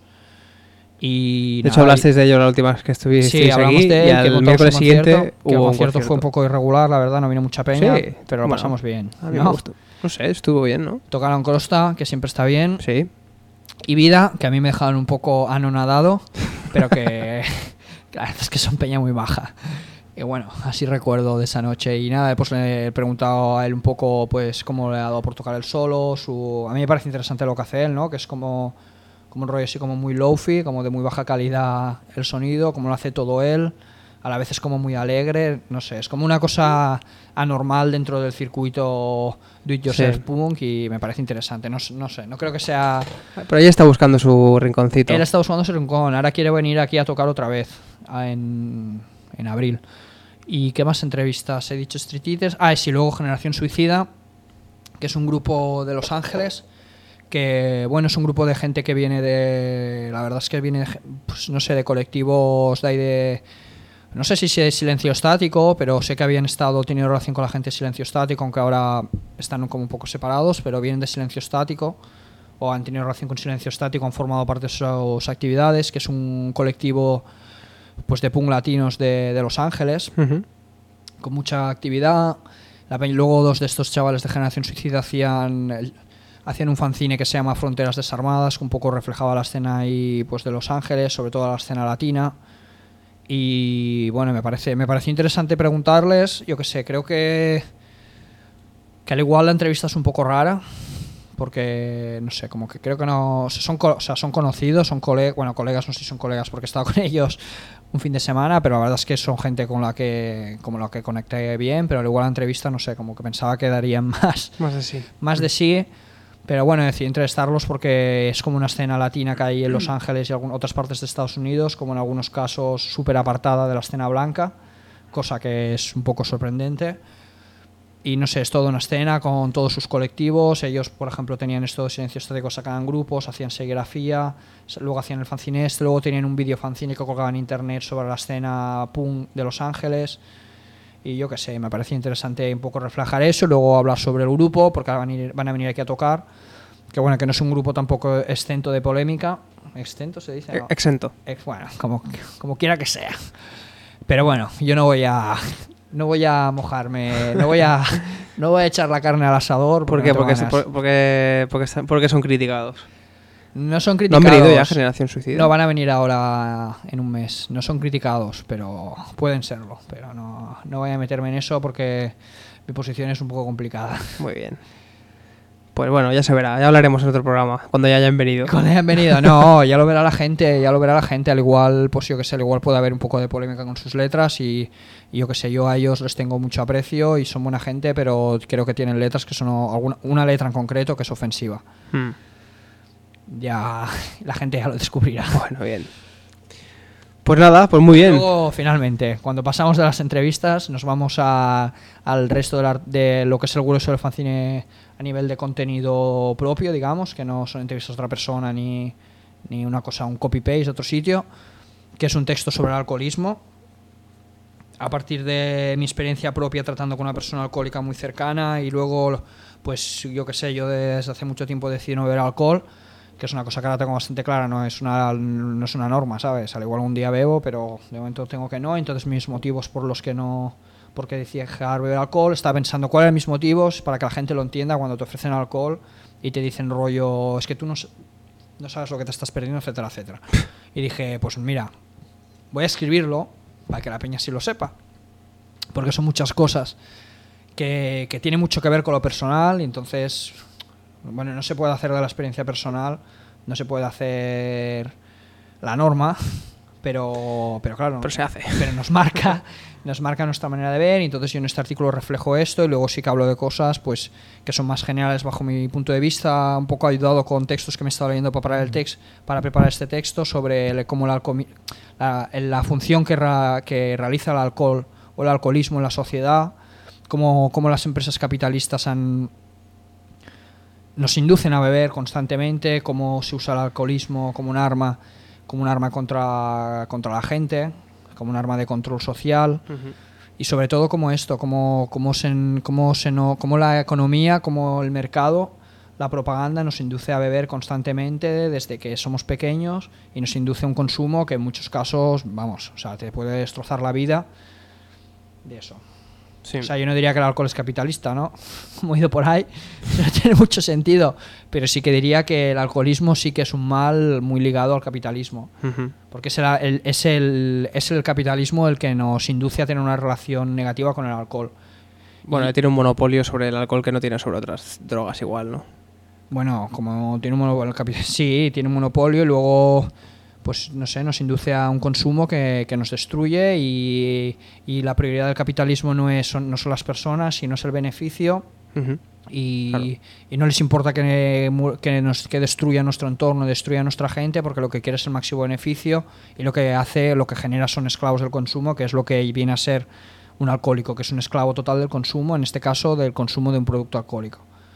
Y de nada, hecho, hablasteis de ello la última vez que estuvisteis sí, hablamos aquí, de él, y que al montamos miércoles un siguiente concierto, que el hubo un concierto concierto. fue un poco irregular, la verdad, no vino mucha peña, Sí, pero lo bueno, pasamos bien. A mí ¿no? me gustó. No sé, estuvo bien, ¿no? Tocaron Costa, que siempre está bien. Sí. Y Vida, que a mí me dejaron un poco anonadado, pero que la verdad es que son peña muy baja. Y bueno, así recuerdo de esa noche. Y nada, pues le he preguntado a él un poco pues cómo le ha dado por tocar el solo. Su... A mí me parece interesante lo que hace él, ¿no? Que es como, como un rollo así como muy lofi, como de muy baja calidad el sonido, como lo hace todo él. A la vez es como muy alegre, no sé, es como una cosa anormal dentro del circuito do it yourself sí. punk, y me parece interesante. No, no sé, no creo que sea... Pero ella está buscando su rinconcito. Él está buscando su rincón, ahora quiere venir aquí a tocar otra vez, en, en abril. ¿Y qué más entrevistas he dicho? Street Eaters. Ah, sí, luego Generación Suicida, que es un grupo de Los Ángeles, que bueno, es un grupo de gente que viene de, la verdad es que viene, de, pues, no sé, de colectivos de ahí de, no sé si es Silencio Estático, pero sé que habían estado teniendo relación con la gente de Silencio Estático, aunque ahora están como un poco separados, pero vienen de Silencio Estático o han tenido relación con Silencio Estático, han formado parte de sus actividades, que es un colectivo pues de punk latinos de, de Los Ángeles, Uh-huh. con mucha actividad. La, luego dos de estos chavales de Generación Suicida hacían el, hacían un fanzine que se llama Fronteras Desarmadas, que un poco reflejaba la escena ahí, pues, de Los Ángeles, sobre todo la escena latina. Y bueno, me parece me pareció interesante preguntarles, yo qué sé, creo que que al igual la entrevista es un poco rara, porque no sé, como que creo que no son, o sea, son conocidos, son colegas, bueno, colegas no sé si son colegas porque he estado con ellos un fin de semana, pero la verdad es que son gente con la que como la que conecté bien, pero al igual la entrevista no sé, como que pensaba que darían más Más de sí. más de sí. Pero bueno, decidí entrevistarlos porque es como una escena latina que hay en Los Ángeles y en otras partes de Estados Unidos, como en algunos casos súper apartada de la escena blanca, cosa que es un poco sorprendente. Y no sé, es toda una escena con todos sus colectivos. Ellos, por ejemplo, tenían esto de Silencio Estático, sacaban grupos, hacían serigrafía, luego hacían el fanzine este, luego tenían un vídeo fanzine que colgaban en internet sobre la escena punk de Los Ángeles. Y yo qué sé, me parecía interesante un poco reflejar eso y luego hablar sobre el grupo, porque van a, venir, van a venir aquí a tocar. Que bueno, que no es un grupo tampoco exento de polémica. ¿Exento se dice? No. Exento. Ex, bueno, como, como quiera que sea. Pero bueno, yo no voy a no voy a mojarme, no voy a no voy a echar la carne al asador. ¿Por qué? Porque, porque, porque, porque, porque son criticados. No son ¿No criticados. han venido ya Generación Suicida? No, van a venir ahora en un mes. No son criticados, pero pueden serlo. Pero no, no voy a meterme en eso porque mi posición es un poco complicada. Muy bien. Pues bueno, ya se verá. Ya hablaremos en otro programa, cuando ya hayan venido. Cuando hayan venido, no, ya lo verá la gente, ya lo verá la gente. Al igual, pues yo que sé, al igual puede haber un poco de polémica con sus letras y, y yo que sé, yo a ellos les tengo mucho aprecio y son buena gente, pero creo que tienen letras que son alguna, una letra en concreto que es ofensiva. Hmm. Ya la gente ya lo descubrirá. Bueno, bien. Pues nada, pues muy bien. Luego, finalmente, cuando pasamos de las entrevistas, nos vamos a, al resto de, la, de lo que es el grueso del fanzine a nivel de contenido propio, digamos, que no son entrevistas de otra persona ni, ni una cosa, un copy-paste de otro sitio, que es un texto sobre el alcoholismo. A partir de mi experiencia propia tratando con una persona alcohólica muy cercana y luego, pues yo qué sé, yo desde hace mucho tiempo decidí no beber alcohol, que es una cosa que ahora tengo bastante clara, no es una no es una norma, ¿sabes? Al igual un día bebo, pero de momento tengo que no, entonces mis motivos por los que no, porque decidí dejar beber alcohol, estaba pensando cuáles eran mis motivos para que la gente lo entienda cuando te ofrecen alcohol y te dicen rollo, es que tú no, no sabes lo que te estás perdiendo, etcétera, etcétera. Y dije, pues mira, voy a escribirlo para que la peña sí lo sepa, porque son muchas cosas que, que tienen mucho que ver con lo personal y entonces... Bueno, no se puede hacer de la experiencia personal, no se puede hacer la norma, pero, pero claro, Pero se hace. Pero nos marca, nos marca nuestra manera de ver y entonces yo en este artículo reflejo esto y luego sí que hablo de cosas pues que son más generales bajo mi punto de vista, un poco ayudado con textos que me he estado leyendo para preparar, el text, para preparar este texto sobre el, cómo el alcohol, la, la función que, ra, que realiza el alcohol o el alcoholismo en la sociedad, cómo, cómo las empresas capitalistas han... nos inducen a beber constantemente, cómo se usa el alcoholismo como un arma, como un arma contra, contra la gente, como un arma de control social, uh-huh. Y sobre todo como esto, como, como, se, como, se no, como la economía, como el mercado, la propaganda nos induce a beber constantemente desde que somos pequeños y nos induce a un consumo que en muchos casos, vamos, o sea, te puede destrozar la vida de eso. Sí. O sea, yo no diría que el alcohol es capitalista, ¿no? Como he ido por ahí, no tiene mucho sentido. Pero sí que diría que el alcoholismo sí que es un mal muy ligado al capitalismo. Uh-huh. Porque es el, el, es, el, es el capitalismo el que nos induce a tener una relación negativa con el alcohol. Bueno, y, tiene un monopolio sobre el alcohol que no tiene sobre otras drogas igual, ¿no? Bueno, como tiene un monopolio, sí, tiene un monopolio y luego... pues no sé, nos induce a un consumo que, que nos destruye y, y la prioridad del capitalismo no, es, son, no son las personas, sino es el beneficio. Uh-huh. y, claro. Y no les importa que, que, nos, que destruya nuestro entorno, destruya nuestra gente, porque lo que quiere es el máximo beneficio y lo que hace, lo que genera son esclavos del consumo, que es lo que viene a ser un alcohólico, que es un esclavo total del consumo, en este caso del consumo de un producto alcohólico.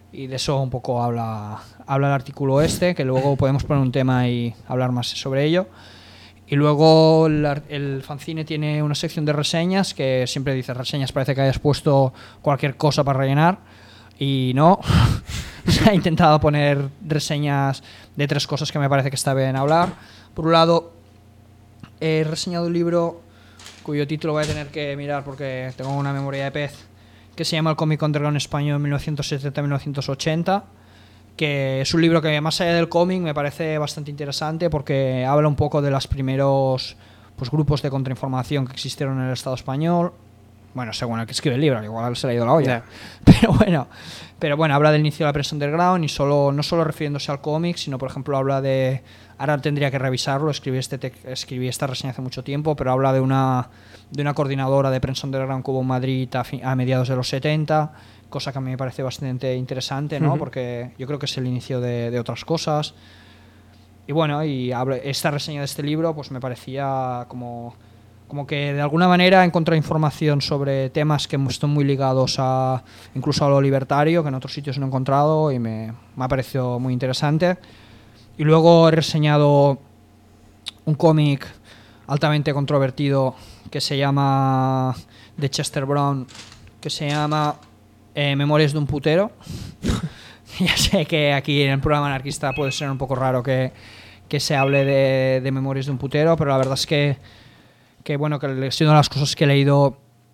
Y de eso un poco habla, habla el artículo este, que luego podemos poner un tema y hablar más sobre ello. Y luego el, el fanzine tiene una sección de reseñas, que siempre dice reseñas, parece que hayas puesto cualquier cosa para rellenar. Y no, he intentado poner reseñas de tres cosas que me parece que está bien hablar. Por un lado, he reseñado un libro cuyo título voy a tener que mirar porque tengo una memoria de pez, que se llama El cómic underground español mil novecientos setenta a mil novecientos ochenta, que es un libro que más allá del cómic me parece bastante interesante porque habla un poco de los primeros pues, grupos de contrainformación que existieron en el Estado español. Bueno, según el que escribe el libro, igual se le ha ido la olla. Yeah. Pero bueno, pero bueno, habla del inicio de la prensa underground y solo, no solo refiriéndose al cómic, sino por ejemplo habla de... Ahora tendría que revisarlo, escribí, este te, escribí esta reseña hace mucho tiempo, pero habla de una, de una coordinadora de prensa underground que hubo en Madrid a, fi, a mediados de los setenta, cosa que a mí me parece bastante interesante, ¿no? Uh-huh. Porque yo creo que es el inicio de, de otras cosas. Y bueno, y hablo, esta reseña de este libro pues me parecía como... como que de alguna manera he encontrado información sobre temas que están muy ligados a incluso a lo libertario, que en otros sitios no he encontrado y me, me ha parecido muy interesante. Y luego he reseñado un cómic altamente controvertido que se llama, de Chester Brown, que se llama eh, Memorias de un putero. Ya sé que aquí en el programa anarquista puede ser un poco raro que, que se hable de, de Memorias de un putero, pero la verdad es que que bueno, que ha sido una de las cosas que he leído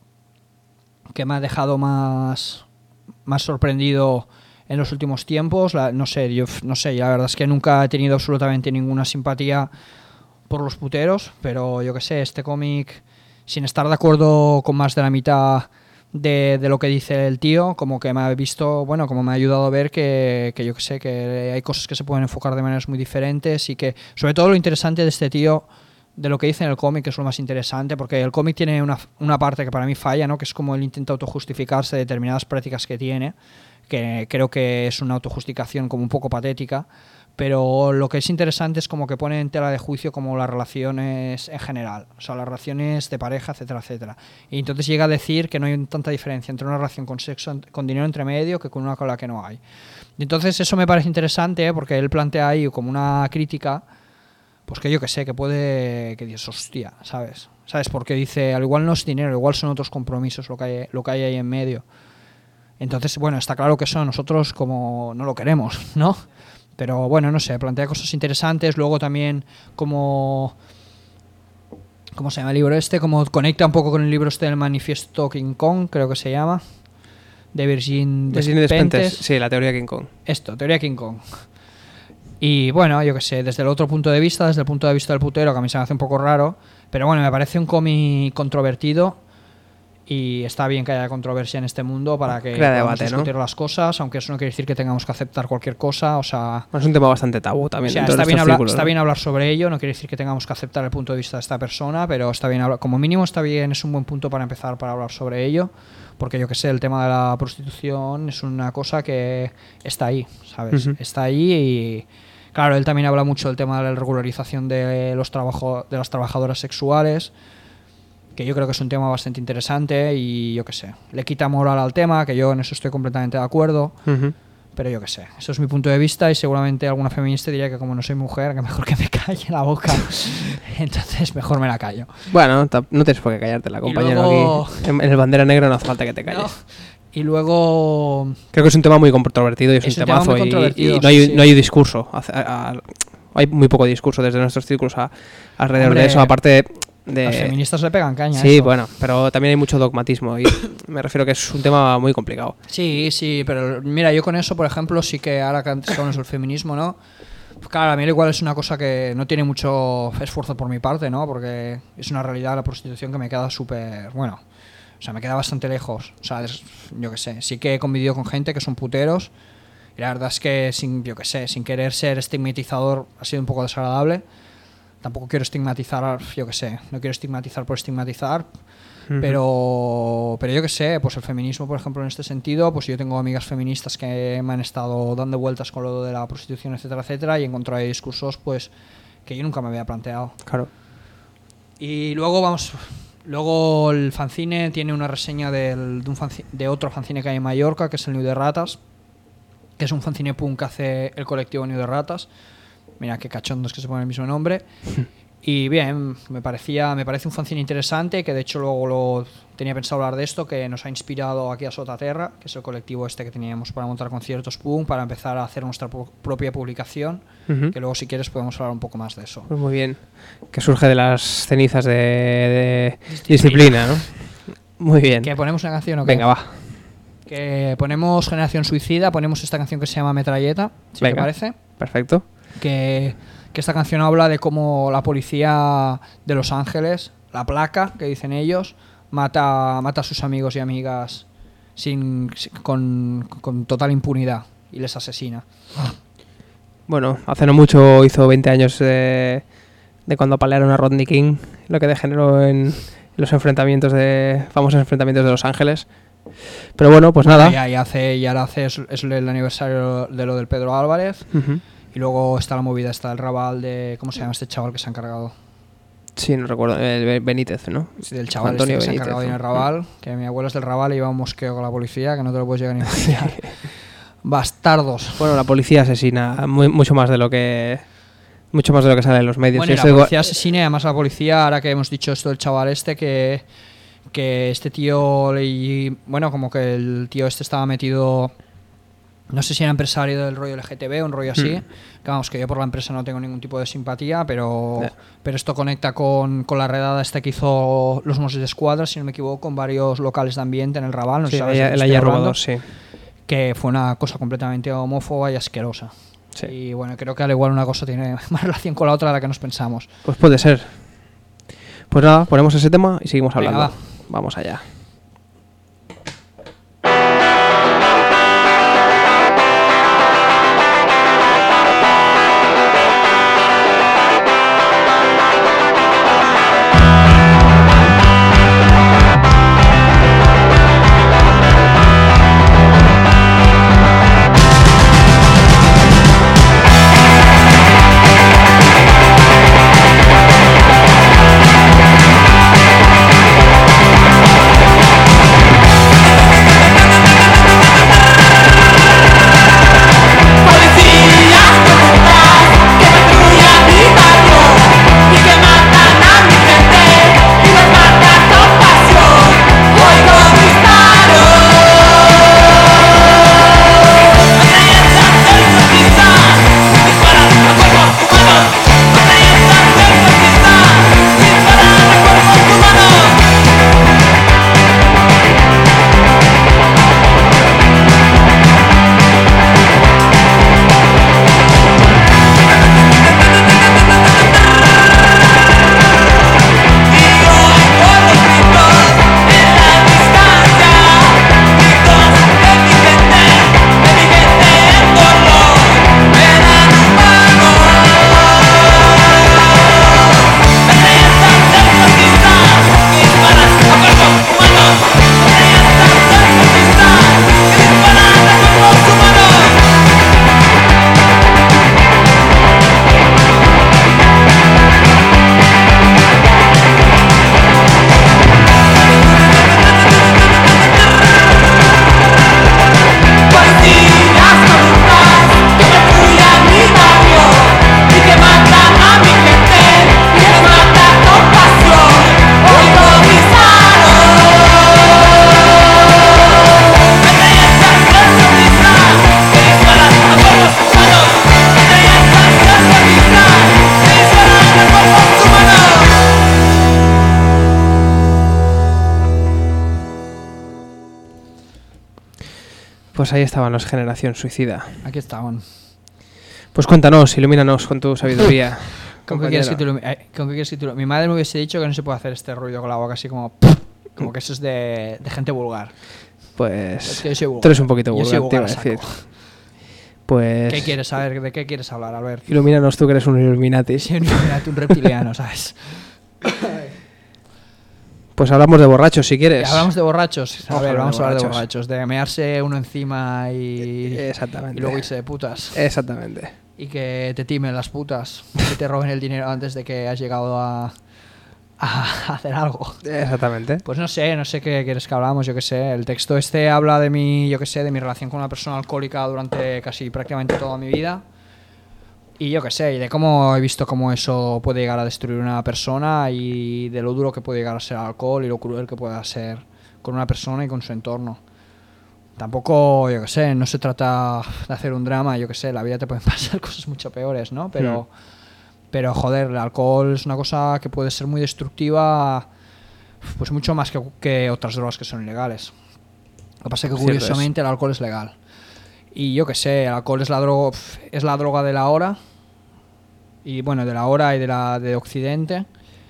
que me ha dejado más, más sorprendido en los últimos tiempos. La, no sé, yo no sé, la verdad es que nunca he tenido absolutamente ninguna simpatía por los puteros, pero yo que sé, este cómic, sin estar de acuerdo con más de la mitad de, de lo que dice el tío, como que me ha visto, bueno, como me ha ayudado a ver que, que yo que sé, que hay cosas que se pueden enfocar de maneras muy diferentes y que, sobre todo lo interesante de este tío, de lo que dice en el cómic, que es lo más interesante, porque el cómic tiene una, una parte que para mí falla, ¿no? Que es como él intenta autojustificarse de determinadas prácticas que tiene, que creo que es una autojustificación como un poco patética, pero lo que es interesante es como que pone en tela de juicio como las relaciones en general, o sea, las relaciones de pareja, etcétera, etcétera. Y entonces llega a decir que no hay tanta diferencia entre una relación con sexo, con dinero entre medio, que con una con la que no hay. Y entonces eso me parece interesante, ¿eh? Porque él plantea ahí como una crítica, pues que yo que sé, que puede, que dices, hostia, ¿sabes? ¿Sabes? Porque dice, al igual no es dinero, igual son otros compromisos lo que hay, lo que hay ahí en medio. Entonces, bueno, está claro que eso nosotros como no lo queremos, ¿no? Pero bueno, no sé, plantea cosas interesantes, luego también como... ¿Cómo se llama el libro este? Como conecta un poco con el libro este del Manifiesto King Kong, creo que se llama, de Virgin Despentes. Sí, la teoría King Kong. Esto, teoría King Kong. Y bueno, yo qué sé, desde el otro punto de vista, desde el punto de vista del putero, que a mí se me hace un poco raro, pero bueno, me parece un cómic controvertido y está bien que haya controversia en este mundo para que Crea podamos debate, discutir ¿no? las cosas, aunque eso no quiere decir que tengamos que aceptar cualquier cosa, o sea... Es un tema bastante tabú también. O sea, dentro está, de bien estos hablar, círculos, está ¿no? bien hablar sobre ello, no quiere decir que tengamos que aceptar el punto de vista de esta persona, pero está bien hablar, como mínimo está bien, es un buen punto para empezar para hablar sobre ello, porque yo que sé, el tema de la prostitución es una cosa que está ahí, ¿sabes? Uh-huh. Está ahí y... Claro, él también habla mucho del tema de la regularización de los trabajo, de las trabajadoras sexuales, que yo creo que es un tema bastante interesante y yo qué sé, le quita moral al tema, que yo en eso estoy completamente de acuerdo, uh-huh. Pero yo qué sé, eso es mi punto de vista y seguramente alguna feminista diría que como no soy mujer, que mejor que me calle la boca, entonces mejor me la callo. Bueno, no tienes por qué callarte, la compañera luego... aquí en el Bandera Negra no hace falta que te calles. No. Y luego... Creo que es un tema muy controvertido y es, es un, un temazo tema muy y, y no, hay, sí, sí. no hay discurso. A, a, a, hay muy poco discurso desde nuestros círculos a, alrededor Hombre, de eso, aparte de... Los feministas le pegan caña. Sí, eso. Bueno, pero también hay mucho dogmatismo y me refiero que es un tema muy complicado. Sí, sí, pero mira, yo con eso, por ejemplo, sí que ahora que antes hablamos del feminismo, ¿no? Pues claro, a mí igual es una cosa que no tiene mucho esfuerzo por mi parte, ¿no? Porque es una realidad la prostitución que me queda súper... Bueno... O sea, me queda bastante lejos. O sea, yo qué sé, sí que he convivido con gente que son puteros y la verdad es que, sin, yo qué sé, sin querer ser estigmatizador ha sido un poco desagradable. Tampoco quiero estigmatizar, yo qué sé, no quiero estigmatizar por estigmatizar, uh-huh. pero, pero yo qué sé, pues el feminismo, por ejemplo, en este sentido, pues yo tengo amigas feministas que me han estado dando vueltas con lo de la prostitución, etcétera, etcétera, y he encontrado discursos, pues, que yo nunca me había planteado. Claro. Y luego vamos... Luego el fanzine tiene una reseña del, de, un fanzine, de otro fanzine que hay en Mallorca, que es el Niu de Ratas, que es un fanzine punk que hace el colectivo Nido de Ratas. Mira qué cachondos que se pone el mismo nombre. Y bien, me parecía me parece un fanzine interesante, que de hecho luego lo tenía pensado hablar de esto, que nos ha inspirado aquí a Sotaterra, que es el colectivo este que teníamos para montar conciertos punk, para empezar a hacer nuestra pro- propia publicación, Ujú. que luego si quieres podemos hablar un poco más de eso. Pues muy bien. Que surge de las cenizas de, de disciplina, ¿no? Muy bien. ¿Que ponemos una canción o qué? Venga, va. Que ponemos Generación Suicida, ponemos esta canción que se llama Metralleta, si te Venga. parece. Perfecto. Que, que esta canción habla de cómo la policía de Los Ángeles, la placa, que dicen ellos, mata, mata a sus amigos y amigas sin, sin- con, con total impunidad y les asesina. Bueno, hace no mucho hizo veinte años de, de cuando apalearon a Rodney King, lo que degeneró en los enfrentamientos de famosos enfrentamientos de Los Ángeles. Pero bueno, pues nada. Y, y hace, y ahora hace es, es el aniversario de lo del Pedro Álvarez. Ujú. Y luego está la movida, está el Raval de... ¿Cómo se llama este chaval que se ha encargado? Sí, no recuerdo. eh, Benítez, ¿no? Sí, del chaval Antonio este que se ha Benítez, encargado en el ¿no? Raval. Que mi abuelo es del Raval y iba a un mosqueo con la policía, que no te lo puedes llegar ni a imaginar. Bastardos. Bueno, la policía asesina muy- mucho más de lo que mucho más de lo que sale en los medios. Bueno, y Yo la estoy- policía asesina y además la policía, ahora que hemos dicho esto del chaval este, que, que este tío, le, bueno, como que el tío este estaba metido, no sé si era empresario del rollo L G T B o un rollo así, Hmm. que vamos, que yo por la empresa no tengo ningún tipo de simpatía, pero, Ya. pero esto conecta con, con la redada esta que hizo los Mossos de Escuadra, si no me equivoco, en varios locales de ambiente en el Raval, no sé Sí, si sabes el de qué el estoy hierro hablando, robador, sí. que fue una cosa completamente homófoba y asquerosa. Sí. Y bueno, creo que al igual una cosa tiene más relación con la otra de la que nos pensamos. Pues puede ser. Pues nada, ponemos ese tema y seguimos Venga, hablando. va. Vamos allá. Pues ahí estaban los Generación Suicida. Aquí estaban. Pues cuéntanos, ilumínanos con tu sabiduría. ¿Con qué, quieres que te compañero. lo, eh, ¿Con qué quieres que te lo- Mi madre me hubiese dicho que no se puede hacer este ruido con la boca así como... Como que eso es de, de gente vulgar. Es Pues que yo soy vulgar. tú eres un poquito Yo soy vulgar, te iba a vulgar a decir. saco. Pues ¿Qué quieres saber? ¿De qué quieres hablar, Albert? ilumínanos tú que eres un Illuminati. Soy un, Illuminati, un reptiliano, ¿sabes? Pues hablamos de borrachos si quieres. Hablamos de borrachos. A Vamos a ver, hablar vamos de a hablar de borrachos. borrachos. De mearse uno encima y, Exactamente. y luego irse de putas. Exactamente. Y que te timen las putas. Que te roben el dinero antes de que has llegado a, a hacer algo. Exactamente. Pues no sé, no sé qué quieres que hablamos, yo qué sé. El texto este habla de mi, yo qué sé, de mi relación con una persona alcohólica durante casi prácticamente toda mi vida. Y yo qué sé, y de cómo he visto cómo eso puede llegar a destruir una persona y de lo duro que puede llegar a ser el alcohol y lo cruel que puede ser con una persona y con su entorno. Tampoco, yo qué sé, no se trata de hacer un drama, yo qué sé, la vida te pueden pasar cosas mucho peores, ¿no? Pero, mm. pero joder, el alcohol es una cosa que puede ser muy destructiva, pues mucho más que, que otras drogas que son ilegales. Lo que pasa es que curiosamente el alcohol es legal. Y yo qué sé, el alcohol es la droga, es la droga de la hora, y bueno, de la hora y de la de Occidente.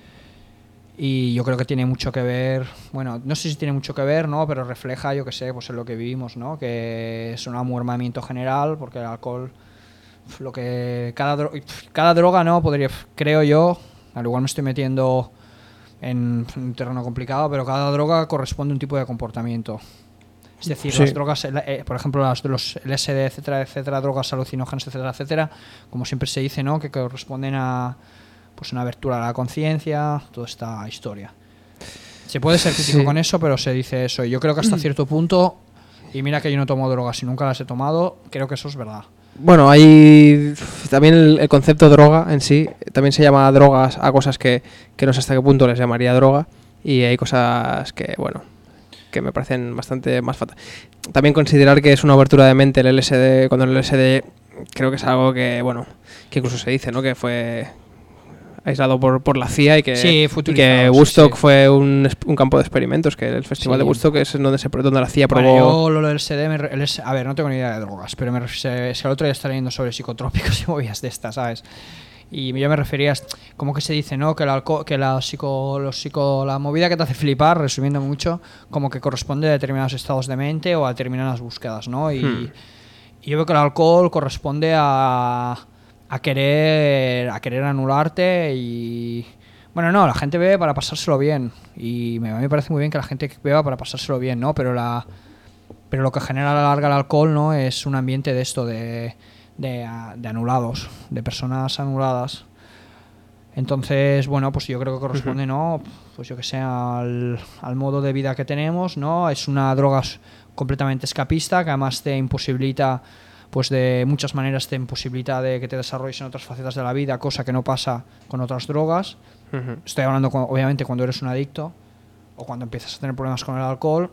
Y yo creo que tiene mucho que ver, bueno, no sé si tiene mucho que ver, ¿no? Pero refleja, yo qué sé, pues en lo que vivimos, ¿no? Que es un amuermamiento general, porque el alcohol, lo que cada, dro cada droga, ¿no? Podría, creo yo, al igual me estoy metiendo en un terreno complicado, pero cada droga corresponde a un tipo de comportamiento. Es decir, sí. las drogas, eh, por ejemplo, las, los L S D, etcétera, etcétera, drogas alucinógenas, etcétera, etcétera, como siempre se dice, ¿no? Que corresponden a pues una abertura a la conciencia, toda esta historia. Se puede ser crítico sí. con eso, pero se dice eso. Y yo creo que hasta cierto punto, y mira que yo no tomo drogas y nunca las he tomado, creo que eso es verdad. Bueno, hay también el, el concepto droga en sí, también se llama drogas a cosas que, que no sé hasta qué punto les llamaría droga, y hay cosas que, bueno, que me parecen bastante más fatales. También considerar que es una abertura de mente el L S D, cuando el L S D creo que es algo que, bueno, que incluso se dice, ¿no? Que fue aislado por, por la C I A y que, sí, y que Woodstock sí, sí. fue un, un campo de experimentos, que el festival sí. de Woodstock es donde, se, donde la C I A probó... Bueno, yo lo del L S D, me, el, a ver, no tengo ni idea de drogas, pero me, es que el otro día estaba leyendo sobre psicotrópicos y movidas de estas, ¿sabes? Y yo me refería, como que se dice, ¿no? Que, el alcohol, que la, psico, los psico, la movida que te hace flipar, resumiendo mucho, como que corresponde a determinados estados de mente o a determinadas búsquedas, ¿no? Y, hmm. y yo veo que el alcohol corresponde a... a querer a querer anularte y bueno, no, la gente bebe para pasárselo bien y me, a mí me parece muy bien que la gente beba para pasárselo bien, ¿no? Pero la pero lo que genera a la larga el alcohol, ¿no? Es un ambiente de esto de de, de anulados, de personas anuladas. Entonces, bueno, pues yo creo que corresponde, uh-huh. ¿no? Pues yo que sé, al, al modo de vida que tenemos, ¿no? Es una droga completamente escapista que además te imposibilita, pues de muchas maneras te imposibilita de que te desarrolles en otras facetas de la vida, cosa que no pasa con otras drogas. Uh-huh. Estoy hablando, con, obviamente, cuando eres un adicto o cuando empiezas a tener problemas con el alcohol.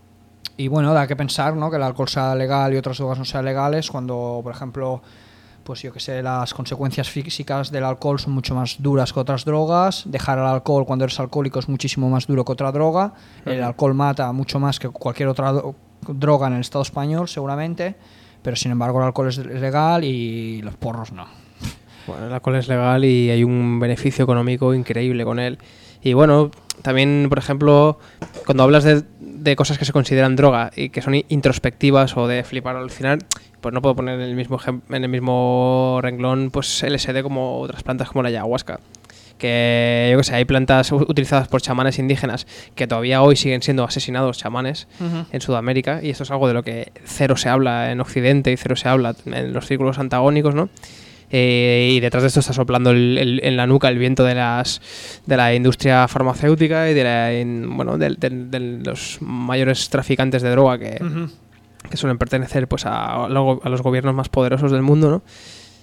Y bueno, da que pensar, ¿no? Que el alcohol sea legal y otras drogas no sean legales, cuando, por ejemplo, pues yo que sé, las consecuencias físicas del alcohol son mucho más duras que otras drogas. Dejar el alcohol cuando eres alcohólico es muchísimo más duro que otra droga. Uh-huh. El alcohol mata mucho más que cualquier otra do- droga en el Estado español, seguramente. Pero sin embargo el alcohol es legal y los porros no. Bueno, el alcohol es legal y hay un beneficio económico increíble con él. Y bueno, también, por ejemplo, cuando hablas de, de cosas que se consideran droga y que son introspectivas o de flipar al final, pues no puedo poner en el mismo en el mismo renglón pues L S D como otras plantas como la ayahuasca. Que yo que sé, hay plantas utilizadas por chamanes indígenas que todavía hoy siguen siendo asesinados chamanes uh-huh. en Sudamérica, y esto es algo de lo que cero se habla en Occidente y cero se habla en los círculos antagónicos, ¿no? Eh, y detrás de esto está soplando el, el, en la nuca el viento de las de la industria farmacéutica y de, la, en, bueno, de, de, de los mayores traficantes de droga que, uh-huh. que suelen pertenecer pues a, a los gobiernos más poderosos del mundo, ¿no?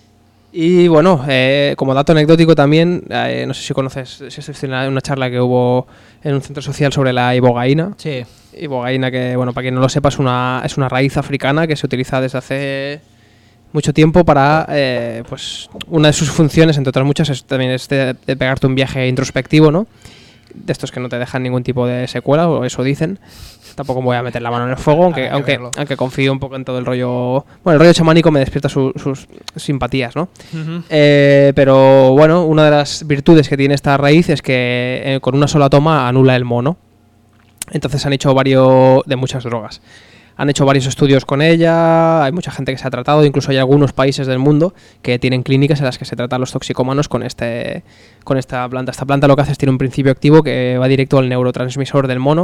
Y bueno, eh, como dato anecdótico también, eh, no sé si conoces, si has visto una, una charla que hubo en un centro social sobre la ibogaína. Sí. Ibogaína, que bueno, para quien no lo sepa, es una, es una raíz africana que se utiliza desde hace mucho tiempo para, eh, pues, una de sus funciones, entre otras muchas, es, también es de, de pegarte un viaje introspectivo, ¿no? De estos que no te dejan ningún tipo de secuela, o eso dicen. Tampoco me voy a meter la mano en el fuego, aunque aunque, aunque confío un poco en todo el rollo... Bueno, el rollo chamánico me despierta su, sus simpatías, ¿no? Uh-huh. Eh, pero bueno, una de las virtudes que tiene esta raíz es que eh, con una sola toma anula el mono. Entonces han hecho varios... de muchas drogas. Han hecho varios estudios con ella, hay mucha gente que se ha tratado, incluso hay algunos países del mundo que tienen clínicas en las que se tratan los toxicómanos con este con esta planta. Esta planta lo que hace es tiene un principio activo que va directo al neurotransmisor del mono,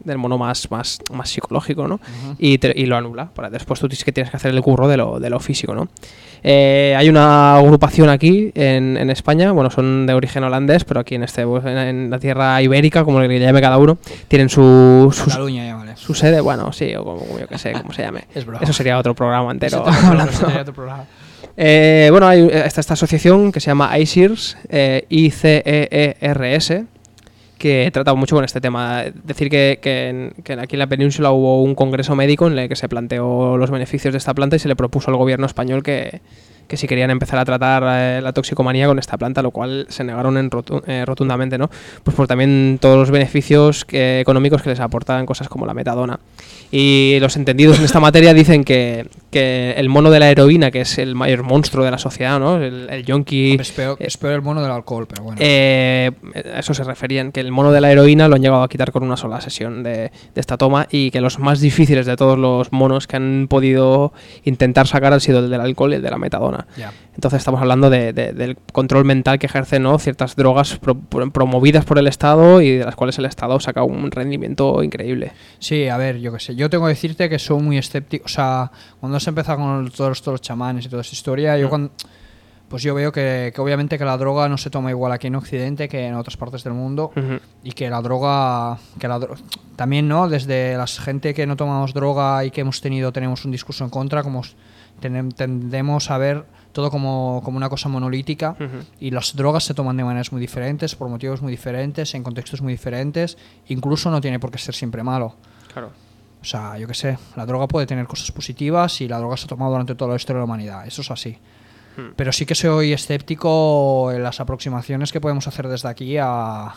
del mono más, más, más psicológico, ¿no? Uh-huh. y, te, y lo anula. Para después tú tienes que, tienes que hacer el curro de lo, de lo físico, ¿no? Eh, hay una agrupación aquí en, en España, bueno, son de origen holandés, pero aquí en este en, en la tierra ibérica, como le llame cada uno, tienen su, su, Cataluña, ya vale. su sede, bueno, sí, o como, como yo que sé, cómo se llame. Es broma. Eso sería otro programa entero. Eso sería otro programa. Eh, bueno, hay esta, esta asociación que se llama ICEERS, eh, I C E E R S, que trata mucho con este tema. Decir que, que, en, que aquí en la península hubo un congreso médico en el que se planteó los beneficios de esta planta y se le propuso al gobierno español que, que si querían empezar a tratar eh, la toxicomanía con esta planta, lo cual se negaron en rotu eh, rotundamente, ¿no? Pues por también todos los beneficios que, económicos que les aportaban cosas como la metadona. Y los entendidos en esta materia dicen que, que el mono de la heroína, que es el mayor monstruo de la sociedad, ¿no? El, el yonki... Es peor, es peor el mono del alcohol, pero bueno. Eh, a eso se referían, que el mono de la heroína lo han llegado a quitar con una sola sesión de, de esta toma, y que los más difíciles de todos los monos que han podido intentar sacar han sido el del alcohol y el de la metadona. Yeah. Entonces estamos hablando de, de, del control mental que ejercen, ¿no? Ciertas drogas pro, pro, promovidas por el Estado y de las cuales el Estado saca un rendimiento increíble. Sí, a ver, yo qué sé. Yo tengo que decirte que soy muy escéptico. O sea, cuando has empezado con todos, todos los chamanes y toda esa historia, mm. yo cuando, pues yo veo que, que obviamente que la droga no se toma igual aquí en Occidente que en otras partes del mundo. Uh-huh. Y que la droga... que la dro también, ¿no? Desde la gente que no tomamos droga y que hemos tenido, tenemos un discurso en contra, como ten, tendemos a ver todo como, como una cosa monolítica. Uh-huh. Y las drogas se toman de maneras muy diferentes, por motivos muy diferentes, en contextos muy diferentes. Incluso no tiene por qué ser siempre malo. Claro. O sea, yo qué sé, la droga puede tener cosas positivas y la droga se ha tomado durante toda la historia de la humanidad. Eso es así. Hmm. Pero sí que soy escéptico en las aproximaciones que podemos hacer desde aquí a...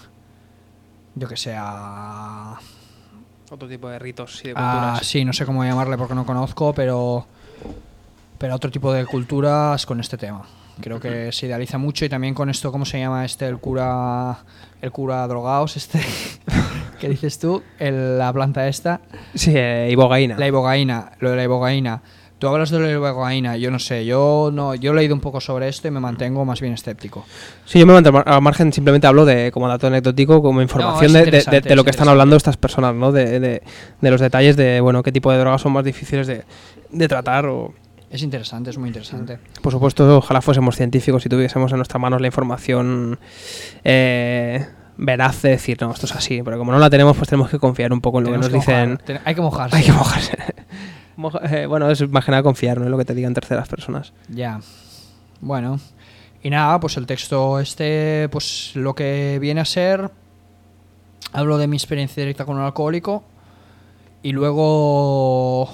yo qué sé, a... otro tipo de ritos y de culturas. Ah, sí, no sé cómo llamarle porque no conozco, pero... pero otro tipo de culturas con este tema. Creo uh-huh. que se idealiza mucho, y también con esto, ¿cómo se llama este? El cura... el cura drogaos, este... ¿Qué dices tú? El, la planta esta. Sí, eh, ibogaína. La ibogaína, lo de la ibogaína. Tú hablas de la ibogaína, yo no sé, yo no, yo he leído un poco sobre esto y me mantengo más bien escéptico. Sí, yo me mantengo al margen, simplemente hablo de como dato anecdótico, como información no, de, de, de, de lo que están hablando estas personas, ¿no? De, de, de los detalles de, bueno, qué tipo de drogas son más difíciles de, de tratar o... Es interesante, es muy interesante. Por supuesto, ojalá fuésemos científicos y tuviésemos en nuestras manos la información... Eh, veraz de decir, no, esto es así, pero como no la tenemos, pues tenemos que confiar un poco en lo tenemos que nos que dicen. Mojar. Hay que mojarse. Hay que mojarse. Moja, eh, bueno, es más que nada confiar, no es lo que te digan terceras personas. Ya. Bueno. Y nada, pues el texto este, pues lo que viene a ser, hablo de mi experiencia directa con un alcohólico y luego,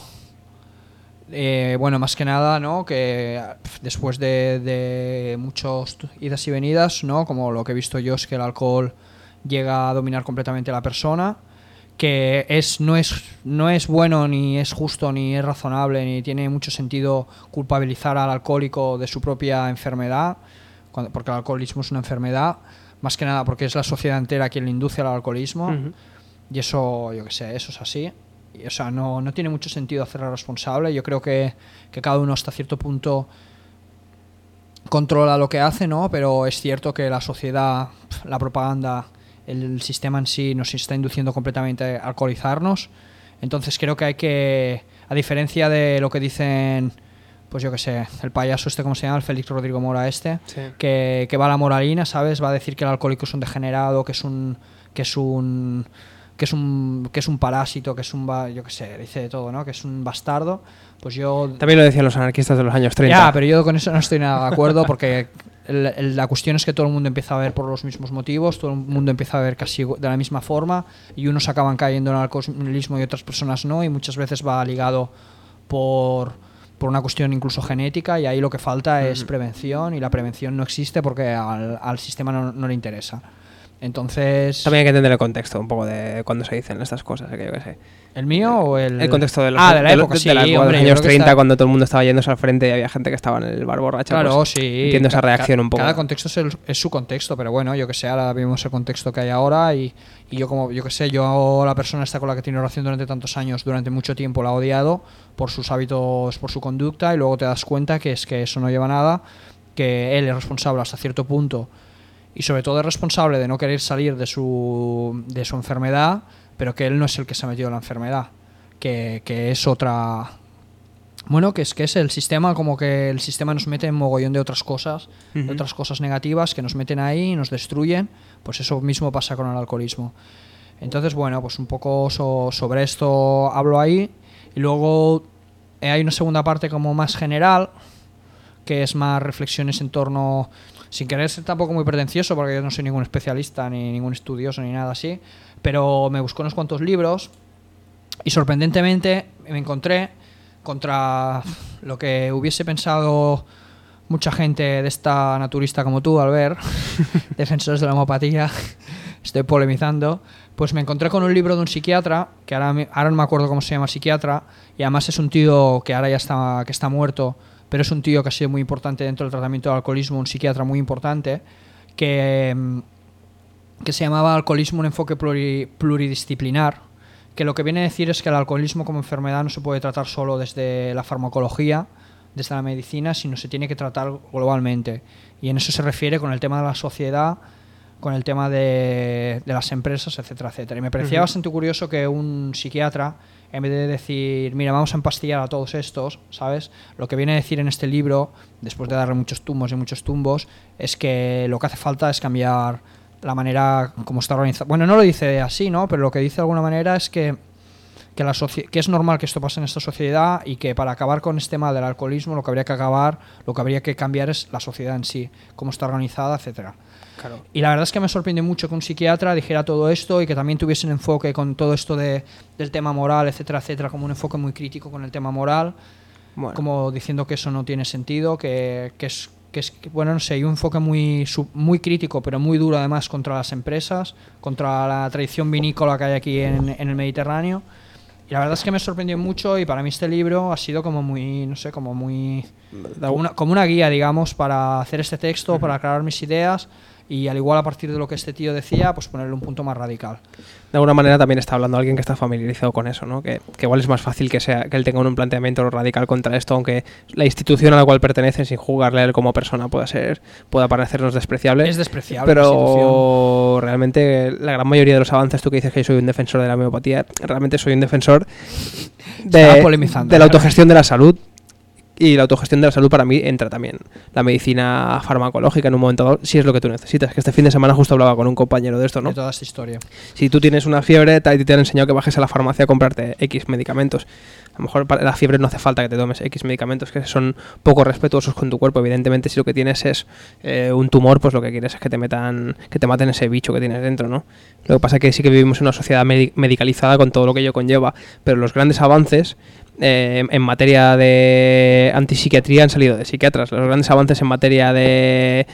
eh, bueno, más que nada, ¿no? Que después de, de muchas idas y venidas, ¿no? Como lo que he visto yo es que el alcohol llega a dominar completamente a la persona, que es no es no es bueno, ni es justo, ni es razonable, ni tiene mucho sentido culpabilizar al alcohólico de su propia enfermedad, cuando, porque el alcoholismo es una enfermedad, más que nada porque es la sociedad entera quien le induce al alcoholismo. Uh-huh. Y eso, yo qué sé, eso es así. Y, o sea, no, no tiene mucho sentido hacerla responsable. Yo creo que, que cada uno hasta cierto punto controla lo que hace, ¿no? Pero es cierto que la sociedad, la propaganda, el sistema en sí nos está induciendo completamente a alcoholizarnos. Entonces creo que hay que, a diferencia de lo que dicen, pues yo qué sé, el payaso este, ¿cómo se llama? El Félix Rodrigo Mora este, sí. que, que va a la moralina, ¿sabes? Va a decir que el alcohólico es un degenerado, que es un... que es un que es un que es un parásito, que es un, yo qué sé, dice de todo, ¿no? Que es un bastardo. Pues yo... También lo decían los anarquistas de los años treinta. Ya, pero yo con eso no estoy nada de acuerdo, porque el, el, la cuestión es que todo el mundo empieza a ver por los mismos motivos, todo el mundo empieza a ver casi de la misma forma, y unos acaban cayendo en el alcoholismo y otras personas no, y muchas veces va ligado por, por una cuestión incluso genética, y ahí lo que falta uh-huh. es prevención, y la prevención no existe porque al, al sistema no, no le interesa. Entonces... También hay que entender el contexto un poco de cuando se dicen estas cosas, que yo qué sé. ¿El mío o el...? El contexto de los, ah, de la época, de, sí, de, la, hombre, de los años treinta, está... cuando todo el mundo estaba yéndose al frente y había gente que estaba en el bar borracha. Claro, pues, sí. Entiendo esa reacción ca un poco. Cada contexto es, el, es su contexto, pero bueno, yo que sé, ahora vimos el contexto que hay ahora y, y yo como, yo que sé, yo la persona esta con la que tiene relación durante tantos años, durante mucho tiempo la he odiado por sus hábitos, por su conducta, y luego te das cuenta que es que eso no lleva a nada, que él es responsable hasta cierto punto y sobre todo es responsable de no querer salir de su, de su enfermedad, pero que él no es el que se ha metido en la enfermedad, que, que es otra... Bueno, que es que es el sistema, como que el sistema nos mete en mogollón de otras cosas, uh-huh. de otras cosas negativas que nos meten ahí y nos destruyen, pues eso mismo pasa con el alcoholismo. Entonces, bueno, pues un poco so, sobre esto hablo ahí, y luego eh, hay una segunda parte como más general, que es más reflexiones en torno, sin querer ser tampoco muy pretencioso, porque yo no soy ningún especialista, ni ningún estudioso, ni nada así, pero me busqué unos cuantos libros, y sorprendentemente me encontré contra lo que hubiese pensado mucha gente de esta naturista como tú, Albert, defensores de la homopatía, estoy polemizando, pues me encontré con un libro de un psiquiatra, que ahora, me, ahora no me acuerdo cómo se llama el psiquiatra, y además es un tío que ahora ya está, que está muerto, pero es un tío que ha sido muy importante dentro del tratamiento del alcoholismo, un psiquiatra muy importante, que, que se llamaba Alcoholismo, un enfoque pluri, pluridisciplinar, que lo que viene a decir es que el alcoholismo como enfermedad no se puede tratar solo desde la farmacología, desde la medicina, sino se tiene que tratar globalmente. Y en eso se refiere con el tema de la sociedad, con el tema de, de las empresas, etcétera, etcétera. Y me parecía uh-huh. bastante curioso que un psiquiatra, en vez de decir, mira, vamos a empastillar a todos estos, ¿sabes? Lo que viene a decir en este libro, después de darle muchos tumbos y muchos tumbos, es que lo que hace falta es cambiar la manera como está organizado. Bueno, no lo dice así, ¿no? Pero lo que dice de alguna manera es que, que, la soci- que es normal que esto pase en esta sociedad y que para acabar con este mal del alcoholismo lo que habría que acabar, lo que habría que cambiar es la sociedad en sí, cómo está organizada, etcétera. Claro. Y la verdad es que me sorprende mucho que un psiquiatra dijera todo esto y que también tuviese un enfoque con todo esto de, del tema moral, etcétera, etcétera, como un enfoque muy crítico con el tema moral, bueno. como diciendo que eso no tiene sentido, que, que es que es, bueno, no sé, hay un enfoque muy, muy crítico, pero muy duro además contra las empresas, contra la tradición vinícola que hay aquí en, en el Mediterráneo. Y la verdad es que me sorprendió mucho y para mí este libro ha sido como muy, no sé, como muy... como una, como una guía, digamos, para hacer este texto, uh-huh. para aclarar mis ideas y al igual a partir de lo que este tío decía, pues ponerle un punto más radical. De alguna manera también está hablando alguien que está familiarizado con eso, ¿no? Que, que igual es más fácil que sea que él tenga un planteamiento radical contra esto, aunque la institución a la cual pertenece, sin juzgarle a él como persona, pueda ser, pueda parecernos despreciable. Es despreciable. Pero realmente la gran mayoría de los avances, tú que dices que soy un defensor de la homeopatía, realmente soy un defensor de, de la autogestión de la salud. Y la autogestión de la salud para mí entra también la medicina farmacológica en un momento dado, si es lo que tú necesitas. Que este fin de semana justo hablaba con un compañero de esto, ¿no? De toda esta historia. Si tú tienes una fiebre, te, te han enseñado que bajes a la farmacia a comprarte X medicamentos. A lo mejor para la fiebre no hace falta que te tomes X medicamentos, que son poco respetuosos con tu cuerpo. Evidentemente, si lo que tienes es eh, un tumor, pues lo que quieres es que te metan, que te maten ese bicho que tienes dentro, ¿no? Lo que pasa es que sí que vivimos en una sociedad med- medicalizada con todo lo que ello conlleva, pero los grandes avances Eh, en materia de antipsiquiatría han salido de psiquiatras. Los grandes avances en materia de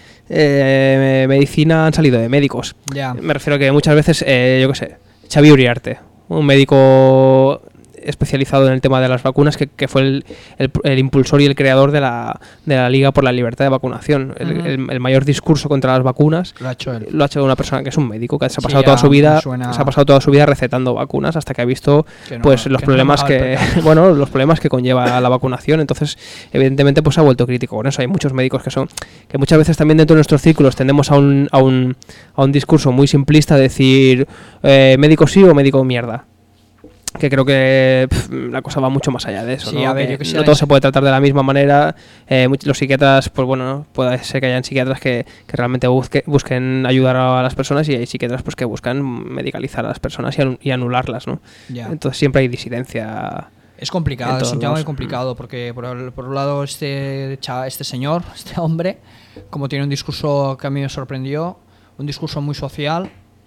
eh, medicina han salido de médicos. Yeah. Me refiero a que muchas veces, eh, yo qué sé, Xavi Uriarte, un médico especializado en el tema de las vacunas, que, que fue el, el, el impulsor y el creador de la, de la Liga por la Libertad de Vacunación. El, uh-huh. el, el mayor discurso contra las vacunas lo ha hecho él. Lo ha hecho una persona que es un médico, que se ha pasado sí, toda su vida, suena... se ha pasado toda su vida recetando vacunas hasta que ha visto que no, pues los que problemas no que bueno, los problemas que conlleva la vacunación. Entonces, evidentemente, pues se ha vuelto crítico con eso. Hay muchos médicos que son que muchas veces también dentro de nuestros círculos tendemos a un a un a un discurso muy simplista de decir eh, médico sí o médico mierda. Que creo que pff, la cosa va mucho más allá de eso, sí, ¿no? A ver, que yo que sé, no todo se puede tratar de la misma manera. Eh, los psiquiatras, pues bueno, ¿no? Puede ser que hayan psiquiatras que, que realmente busque, busquen ayudar a las personas y hay psiquiatras pues que buscan medicalizar a las personas y, y anularlas, ¿no? Yeah. Entonces siempre hay disidencia. Es complicado, es un tema muy complicado porque por, el, por un lado este, este señor, este hombre, como tiene un discurso que a mí me sorprendió, un discurso muy social,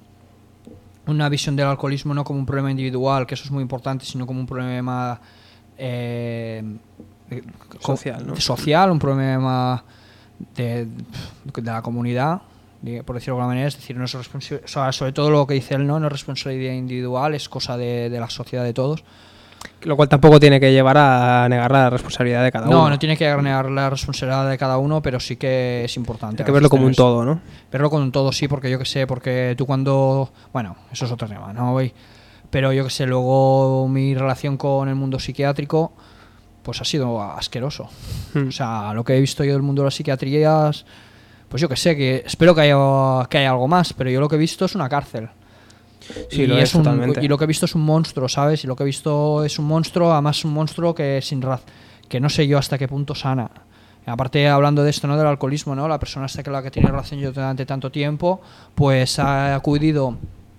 una visión del alcoholismo no como un problema individual, que eso es muy importante, sino como un problema eh, social, ¿no? social, un problema de, de la comunidad, por decirlo de alguna manera. Es decir, no es responsa- o sea, sobre todo lo que dice él, no, no es responsabilidad individual, es cosa de, de la sociedad de todos. Lo cual tampoco tiene que llevar a negar la responsabilidad de cada no, uno. No, no tiene que negar la responsabilidad de cada uno, pero sí que es importante. Hay que verlo como un todo, ¿no? Verlo como un todo, sí, porque yo que sé, porque tú cuando... Bueno, eso es otro tema, ¿no? Voy. Pero yo que sé, luego mi relación con el mundo psiquiátrico, pues ha sido asqueroso. Hmm. O sea, lo que he visto yo del mundo de las psiquiatrías, pues yo que sé, que espero que haya, que haya algo más, pero yo lo que he visto es una cárcel. Sí, y lo es un, totalmente. y lo que he visto es un monstruo, ¿sabes? Y lo que he visto es un monstruo, además un monstruo que sin raz que no sé yo hasta qué punto sana. Aparte, hablando de esto, ¿no? Del alcoholismo, ¿no? La persona esta que la que tiene relación yo durante tanto tiempo, pues ha acudido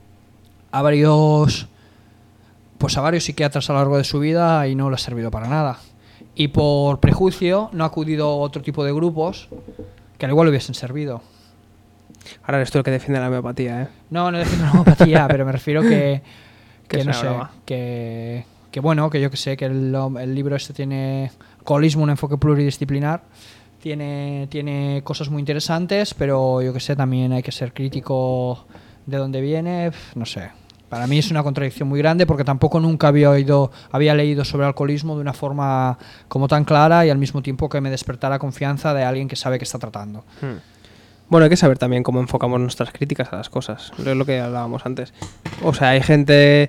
a varios pues a varios psiquiatras a lo largo de su vida y no le ha servido para nada. Y por prejuicio no ha acudido a otro tipo de grupos que al igual le hubiesen servido. Ahora eres tú el que defiende la homeopatía, ¿eh? No, no defiendo la homeopatía, pero me refiero que, que, Que es no una sé, broma. que, que bueno, que yo que sé, que el, el libro este tiene alcoholismo, un enfoque pluridisciplinar, tiene, tiene cosas muy interesantes, pero yo que sé, también hay que ser crítico de dónde viene, no sé. Para mí es una contradicción muy grande porque tampoco nunca había oído, había leído sobre alcoholismo de una forma como tan clara y al mismo tiempo que me despertara confianza de alguien que sabe que está tratando. Hmm. Bueno, hay que saber también cómo enfocamos nuestras críticas a las cosas. Es lo que hablábamos antes. O sea, hay gente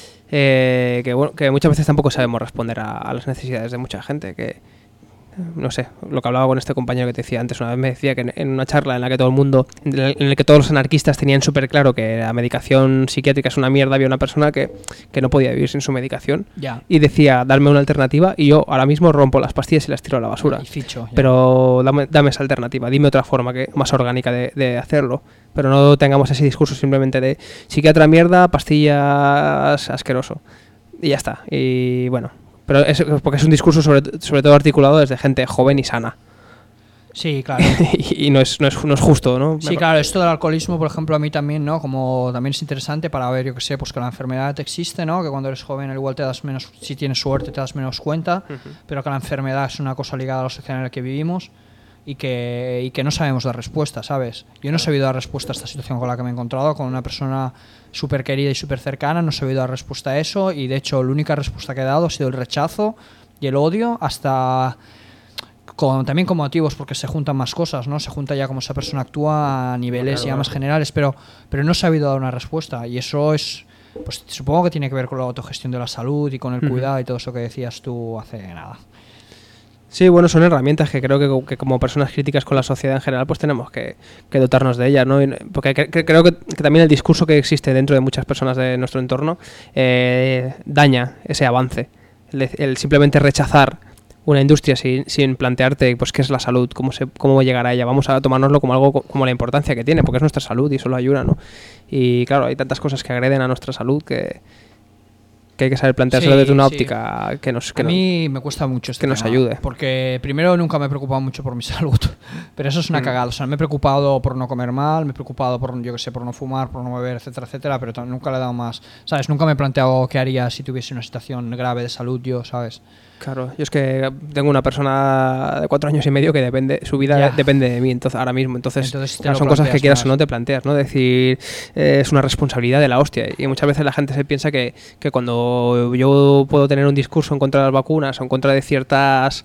eh, que, bueno, que muchas veces tampoco sabemos responder a, a las necesidades de mucha gente. Que, no sé, lo que hablaba con este compañero que te decía antes, una vez me decía que en, en una charla en la que todo el mundo, en el, en el que todos los anarquistas tenían súper claro que la medicación psiquiátrica es una mierda, había una persona que, que no podía vivir sin su medicación. Ya. Y decía, darme una alternativa, y yo ahora mismo rompo las pastillas y las tiro a la basura. Y ficho, ya. Pero dame, dame esa alternativa, dime otra forma que más orgánica de, de hacerlo. Pero no tengamos ese discurso simplemente de psiquiatra mierda, pastillas asqueroso. Y ya está. Y bueno, pero es porque es un discurso sobre, sobre todo articulado desde gente joven y sana. Sí, claro. y no es, no, es, no es justo, ¿no? Sí, claro, esto del alcoholismo, por ejemplo, a mí también, ¿no? Como también es interesante para ver, yo que sé, pues que la enfermedad existe, ¿no? Que cuando eres joven al igual te das menos, si tienes suerte te das menos cuenta, Uh-huh. pero que la enfermedad es una cosa ligada a la sociedad en la que vivimos y que, y que no sabemos dar respuesta, ¿sabes? Yo no he sabido dar respuesta a esta situación con la que me he encontrado, con una persona súper querida y súper cercana, no he sabido dar respuesta a eso y de hecho la única respuesta que he dado ha sido el rechazo y el odio hasta... Con, también con motivos porque se juntan más cosas, ¿no? Se junta ya como esa persona actúa a niveles Claro, ya claro. más generales, pero, pero no he sabido dar una respuesta y eso es, pues supongo que tiene que ver con la autogestión de la salud y con el Ujú. cuidado y todo eso que decías tú hace nada. Sí, bueno, son herramientas que creo que, que como personas críticas con la sociedad en general pues tenemos que, que dotarnos de ellas, ¿no? Y, porque que, que, creo que, que también el discurso que existe dentro de muchas personas de nuestro entorno eh, daña ese avance. El, el simplemente rechazar una industria sin, sin plantearte pues qué es la salud, cómo se cómo llegar a ella. Vamos a tomárnoslo como algo como la importancia que tiene, porque es nuestra salud y eso lo ayuda, ¿no? Y claro, hay tantas cosas que agreden a nuestra salud que, que hay que saber planteárselo Sí, desde una sí. óptica que nos que a no- mí me cuesta mucho este que nos tema, ayude. porque primero nunca me he preocupado mucho por mi salud, pero eso es una Mm. cagada. O sea, me he preocupado por no comer mal, me he preocupado por, yo que sé, por no fumar, por no beber, etcétera, etcétera, pero t- nunca le he dado más, ¿sabes? Nunca me he planteado qué haría si tuviese una situación grave de salud yo, ¿sabes? Claro, yo es que tengo una persona de cuatro años y medio que depende, su vida Ya. depende de mí, entonces ahora mismo. Entonces, Entonces te claro, lo son cosas que planteas quieras más. o no te planteas, ¿no? Decir, eh, es una responsabilidad de la hostia. Y muchas veces la gente se piensa que, que cuando yo puedo tener un discurso en contra de las vacunas o en contra de ciertas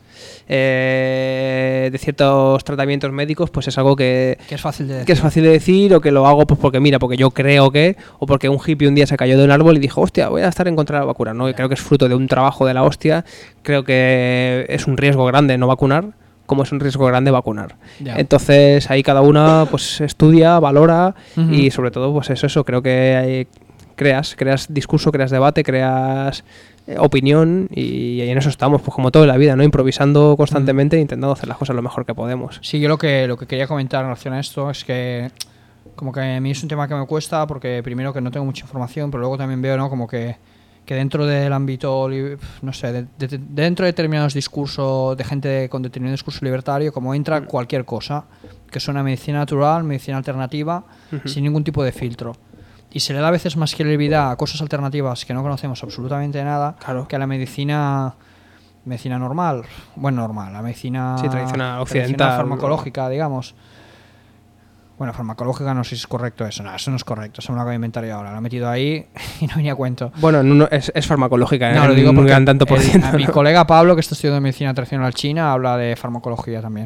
eh, de ciertos tratamientos médicos, pues es algo que, Que es fácil de decir. que es fácil de decir, o que lo hago pues porque mira, porque yo creo que, o porque un hippie un día se cayó de un árbol y dijo, hostia, voy a estar en contra de la vacuna, ¿no? Y creo que es fruto de un trabajo de la hostia, creo que es un riesgo grande no vacunar, como es un riesgo grande vacunar. Ya. Entonces ahí cada una pues estudia, valora Ujú. y sobre todo pues eso, eso creo que hay- creas, creas discurso, creas debate, creas eh, opinión y, y en eso estamos, pues como todo en la vida, ¿no? Improvisando constantemente e intentando hacer las cosas lo mejor que podemos. Sí, yo lo que, lo que quería comentar en relación a esto es que como que a mí es un tema que me cuesta porque primero que no tengo mucha información, pero luego también veo, ¿no? Como que, que dentro del ámbito, li- no sé, de- de- de- dentro de determinados discursos de gente con determinado discurso libertario, como entra cualquier cosa, que suena medicina natural, medicina alternativa, Ujú. sin ningún tipo de filtro. Y se le da a veces más credibilidad a cosas alternativas que no conocemos absolutamente nada Claro. que a la medicina medicina normal, bueno, normal, la medicina Sí, tradicional, tradicional occidental. farmacológica, digamos. Bueno, farmacológica no sé si es correcto eso, no, eso no es correcto, eso me lo acabo de inventar yo ahora, lo he metido ahí y no venía a cuento. Bueno, no, no, es, es farmacológica, No, ¿eh? lo digo En un porque gran tanto por el- ciento, a mi ¿no? colega Pablo, que está estudiando medicina tradicional china, habla de farmacología también.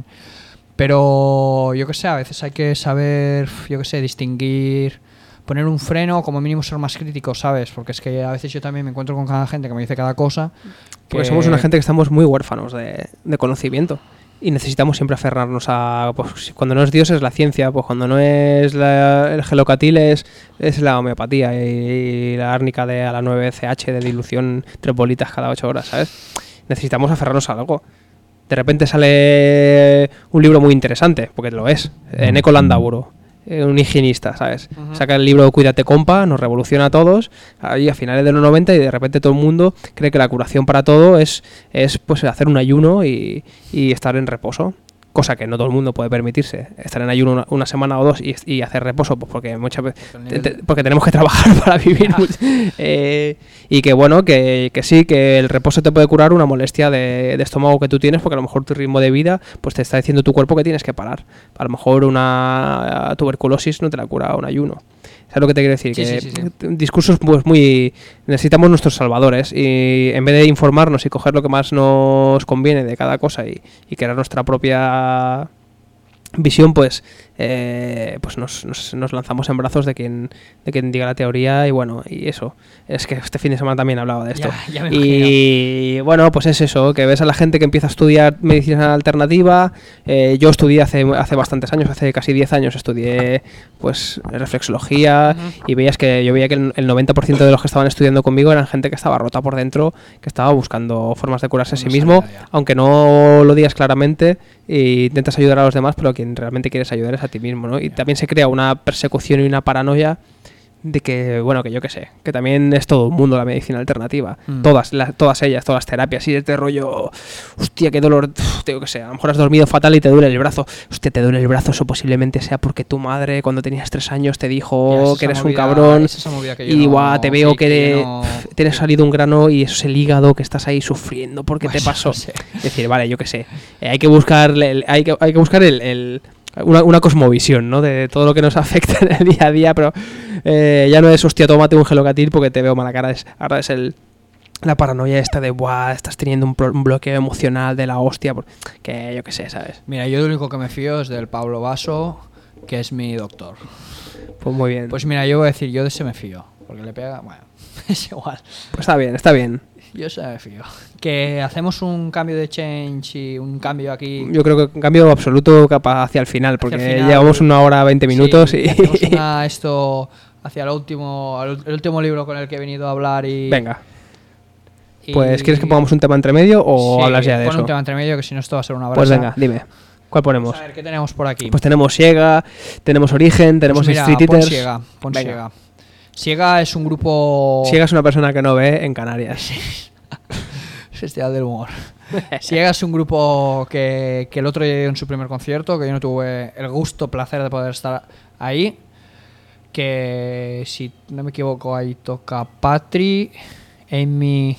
Pero yo que sé, a veces hay que saber, yo que sé, distinguir, poner un freno, como mínimo ser más crítico, ¿sabes? Porque es que a veces yo también me encuentro con cada gente que me dice cada cosa. Porque que- somos una gente que estamos muy huérfanos de, de conocimiento. y necesitamos siempre aferrarnos a, pues cuando no es Dios es la ciencia, pues cuando no es la, el gelocatil es, es la homeopatía y, y la árnica de a la nueve C H de dilución tres bolitas cada ocho horas, ¿sabes? Necesitamos aferrarnos a algo. De repente sale un libro muy interesante, porque lo es, Eneko Landaburu, un higienista, ¿sabes? Uh-huh. Saca el libro Cuídate compa, nos revoluciona a todos, ahí a finales de los noventa, y de repente todo el mundo cree que la curación para todo es, es pues hacer un ayuno y, y estar en reposo. Cosa que no todo el mundo puede permitirse, estar en ayuno una, una semana o dos y, y hacer reposo, pues porque muchas veces te, te, porque tenemos que trabajar para vivir. eh, y que bueno, que, que sí, que el reposo te puede curar una molestia de, de estómago que tú tienes, porque a lo mejor tu ritmo de vida pues te está diciendo tu cuerpo que tienes que parar. A lo mejor una tuberculosis no te la cura un ayuno. ¿Sabes lo que te quiero decir? Sí, que sí, sí, sí. Discursos pues muy... Necesitamos nuestros salvadores, y en vez de informarnos y coger lo que más nos conviene de cada cosa y, y crear nuestra propia visión, pues eh, pues nos, nos, nos lanzamos en brazos de quien de quien diga la teoría. Y bueno, y eso es que este fin de semana también hablaba de esto. Ya, ya me y imagino. Bueno, pues es eso, que ves a la gente que empieza a estudiar medicina alternativa. eh, yo estudié hace hace bastantes años, hace casi diez años estudié pues reflexología. Uh-huh. Y veías que yo veía que el, el noventa por ciento de los que estaban estudiando conmigo eran gente que estaba rota por dentro, que estaba buscando formas de curarse a sí mismo, aunque no lo digas claramente e intentas ayudar a los demás, pero quien realmente quieres ayudar es a ti mismo, ¿no? Y también se crea una persecución y una paranoia de que, bueno, que yo qué sé, que también es todo un mundo la medicina alternativa. Mm. Todas, la, todas ellas, todas las terapias, y este rollo, hostia, qué dolor, yo qué sé, a lo mejor has dormido fatal y te duele el brazo. Hostia, te duele el brazo, eso posiblemente sea porque tu madre cuando tenías tres años te dijo que eres movida, un cabrón, y guau, no, te veo sí, que, que no, tienes sí. salido un grano y eso es el hígado, que estás ahí sufriendo porque pues te pasó. No sé. Es decir, vale, yo qué sé, eh, hay que buscar, el, hay que, hay que buscar el... el Una, una cosmovisión, ¿no? De todo lo que nos afecta en el día a día, pero eh, ya no es hostia, tómate un gelocatil porque te veo mala cara. Es, ahora es el la paranoia esta de buah, estás teniendo un, pro, un bloqueo emocional de la hostia, que yo qué sé, ¿sabes? Mira, yo lo único que me fío es del Pablo Vaso, que es mi doctor. Pues muy bien. Pues mira, yo voy a decir, yo de ese me fío, porque le pega, bueno, es igual. Pues está bien, está bien. Yo se me fío. Que hacemos un cambio de change y un cambio aquí. Yo creo que un cambio absoluto capaz hacia el final, porque el final, llevamos una hora veinte minutos sí, y hacemos una, esto hacia el último, el último libro con el que he venido a hablar y. Venga. Y... Pues ¿quieres que pongamos un tema entre medio o sí, hablas ya de pon eso? un tema entre medio, que si no esto va a ser una brasa. Pues venga, dime. ¿Cuál ponemos? Vamos a ver qué tenemos por aquí. Pues tenemos Siega, tenemos Origen, tenemos pues mira, Street Eaters. Pon Siega, pon Siega. Siega es un grupo. Siega es una persona que no ve en Canarias. Festival del humor. Siega es un grupo que, que el otro día dio en su primer concierto, que yo no tuve el gusto, placer de poder estar ahí. Que si no me equivoco, ahí toca Patri, Amy,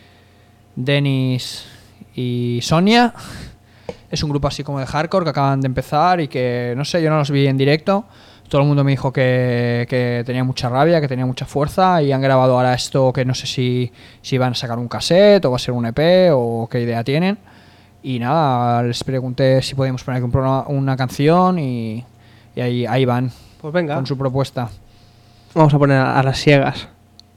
Dennis y Sonia. Es un grupo así como de hardcore que acaban de empezar y que, no sé, yo no los vi en directo. Todo el mundo me dijo que, que tenía mucha rabia, que tenía mucha fuerza, y han grabado ahora esto que no sé si, si van a sacar un cassette o va a ser un E P o qué idea tienen. Y nada, les pregunté si podíamos poner aquí un programa, una canción y, y ahí, ahí van. Pues venga. Con su propuesta. Vamos a poner a, a las Siegas.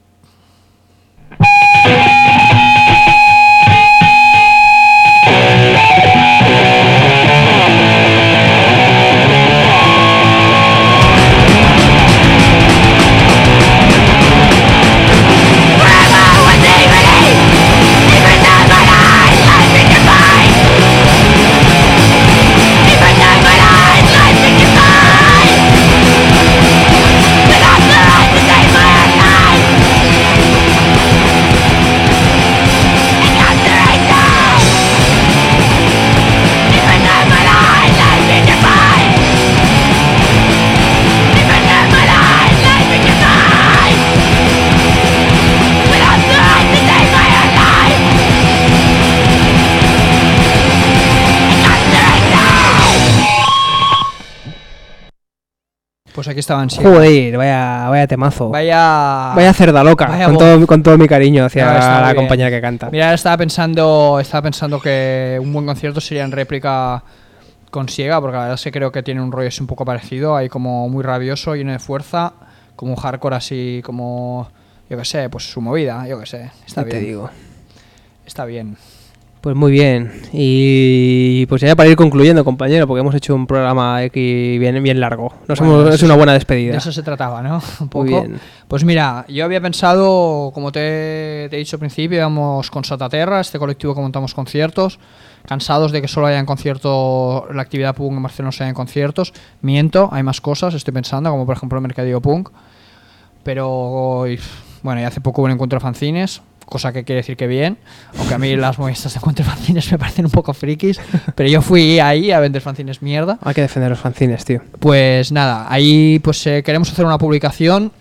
Pues aquí estaban Siega. Joder, vaya, vaya temazo. Vaya... Vaya cerda loca, vaya con, todo, con todo mi cariño hacia no, la bien. compañía que canta. Mira, estaba pensando, estaba pensando que un buen concierto sería en réplica con Siega, porque la verdad es que creo que tiene un rollo así un poco parecido, ahí como muy rabioso, lleno de fuerza, como un hardcore así como, yo qué sé, pues su movida, yo qué sé, está no bien. te digo. Está bien. Pues muy bien. Y pues ya para ir concluyendo, compañero, porque hemos hecho un programa X bien, bien largo. Nos Bueno, hemos, es eso una se- buena despedida. De eso se trataba, ¿no? Un poco. Muy bien. Pues mira, yo había pensado, como te, te he dicho al principio, íbamos con Sataterra, este colectivo que montamos conciertos, cansados de que solo hayan conciertos, la actividad punk en Barcelona se hayan conciertos. Miento, hay más cosas, estoy pensando, como por ejemplo el Mercadillo Punk. Pero, y, bueno, y hace poco hubo un encuentro de fanzines, cosa que quiere decir que bien, aunque a mí las movidas de encuentro de fanzines me parecen un poco frikis, pero yo fui ahí a vender fanzines mierda. Hay que defender los fanzines, tío. Pues nada, ahí pues eh, queremos hacer una publicación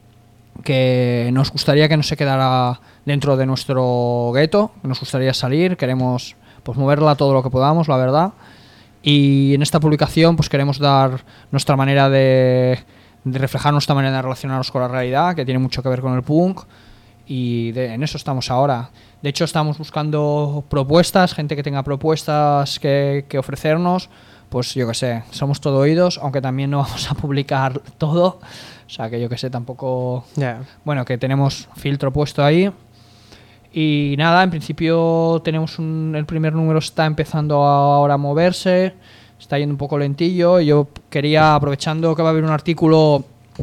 que nos gustaría que no se quedara dentro de nuestro gueto, que nos gustaría salir, queremos pues moverla todo lo que podamos, la verdad. Y en esta publicación pues queremos dar nuestra manera de, de reflejar nuestra manera de relacionarnos con la realidad, que tiene mucho que ver con el punk, y de, en eso estamos ahora. De hecho estamos buscando propuestas, gente que tenga propuestas que, que ofrecernos. Pues yo que sé, somos todo oídos, aunque también no vamos a publicar todo. O sea que yo que sé, tampoco... Ya. Bueno, que tenemos filtro puesto ahí. Y nada, en principio tenemos un, el primer número está empezando ahora a moverse, está yendo un poco lentillo. Yo quería, aprovechando que va a haber un artículo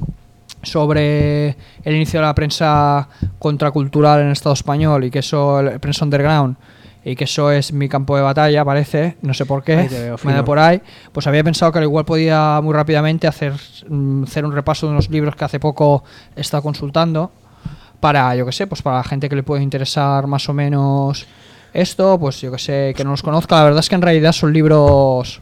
sobre el inicio de la prensa contracultural en el Estado español y que eso, la prensa underground, y que eso es mi campo de batalla, parece, no sé por qué, Ahí te veo, me fino. da por ahí, pues había pensado que al igual podía muy rápidamente hacer, mm, hacer un repaso de unos libros que hace poco he estado consultando, para, yo que sé, pues para la gente que le puede interesar más o menos esto, pues yo que sé, que no los conozca. La verdad es que en realidad son libros...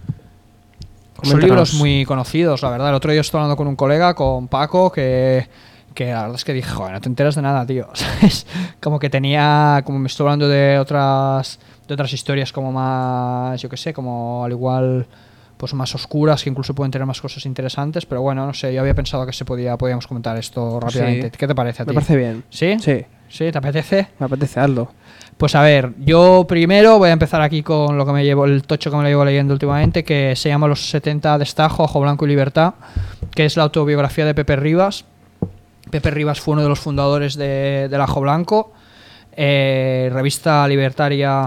Son Coméntanos. libros muy conocidos, la verdad. El otro día estuve hablando con un colega, con Paco, que, que la verdad es que dije, joder, no te enteras de nada, tío. ¿Sabes? Como que tenía, como me estuve hablando de otras, de otras historias como más, yo qué sé, como al igual, pues más oscuras, que incluso pueden tener más cosas interesantes. Pero bueno, no sé, yo había pensado que se podía, podíamos comentar esto rápidamente. Sí. ¿Qué te parece a ti? Me parece bien. ¿Sí? Sí, ¿Sí? ¿Te apetece? me apetece, hazlo. Pues a ver, yo primero voy a empezar aquí con lo que me llevo, el tocho que me lo llevo leyendo últimamente, que se llama Los setenta de Estajo, Ojo Blanco y Libertad, que es la autobiografía de Pepe Rivas. Pepe Rivas fue uno de los fundadores de, del Ajo Blanco, eh, revista libertaria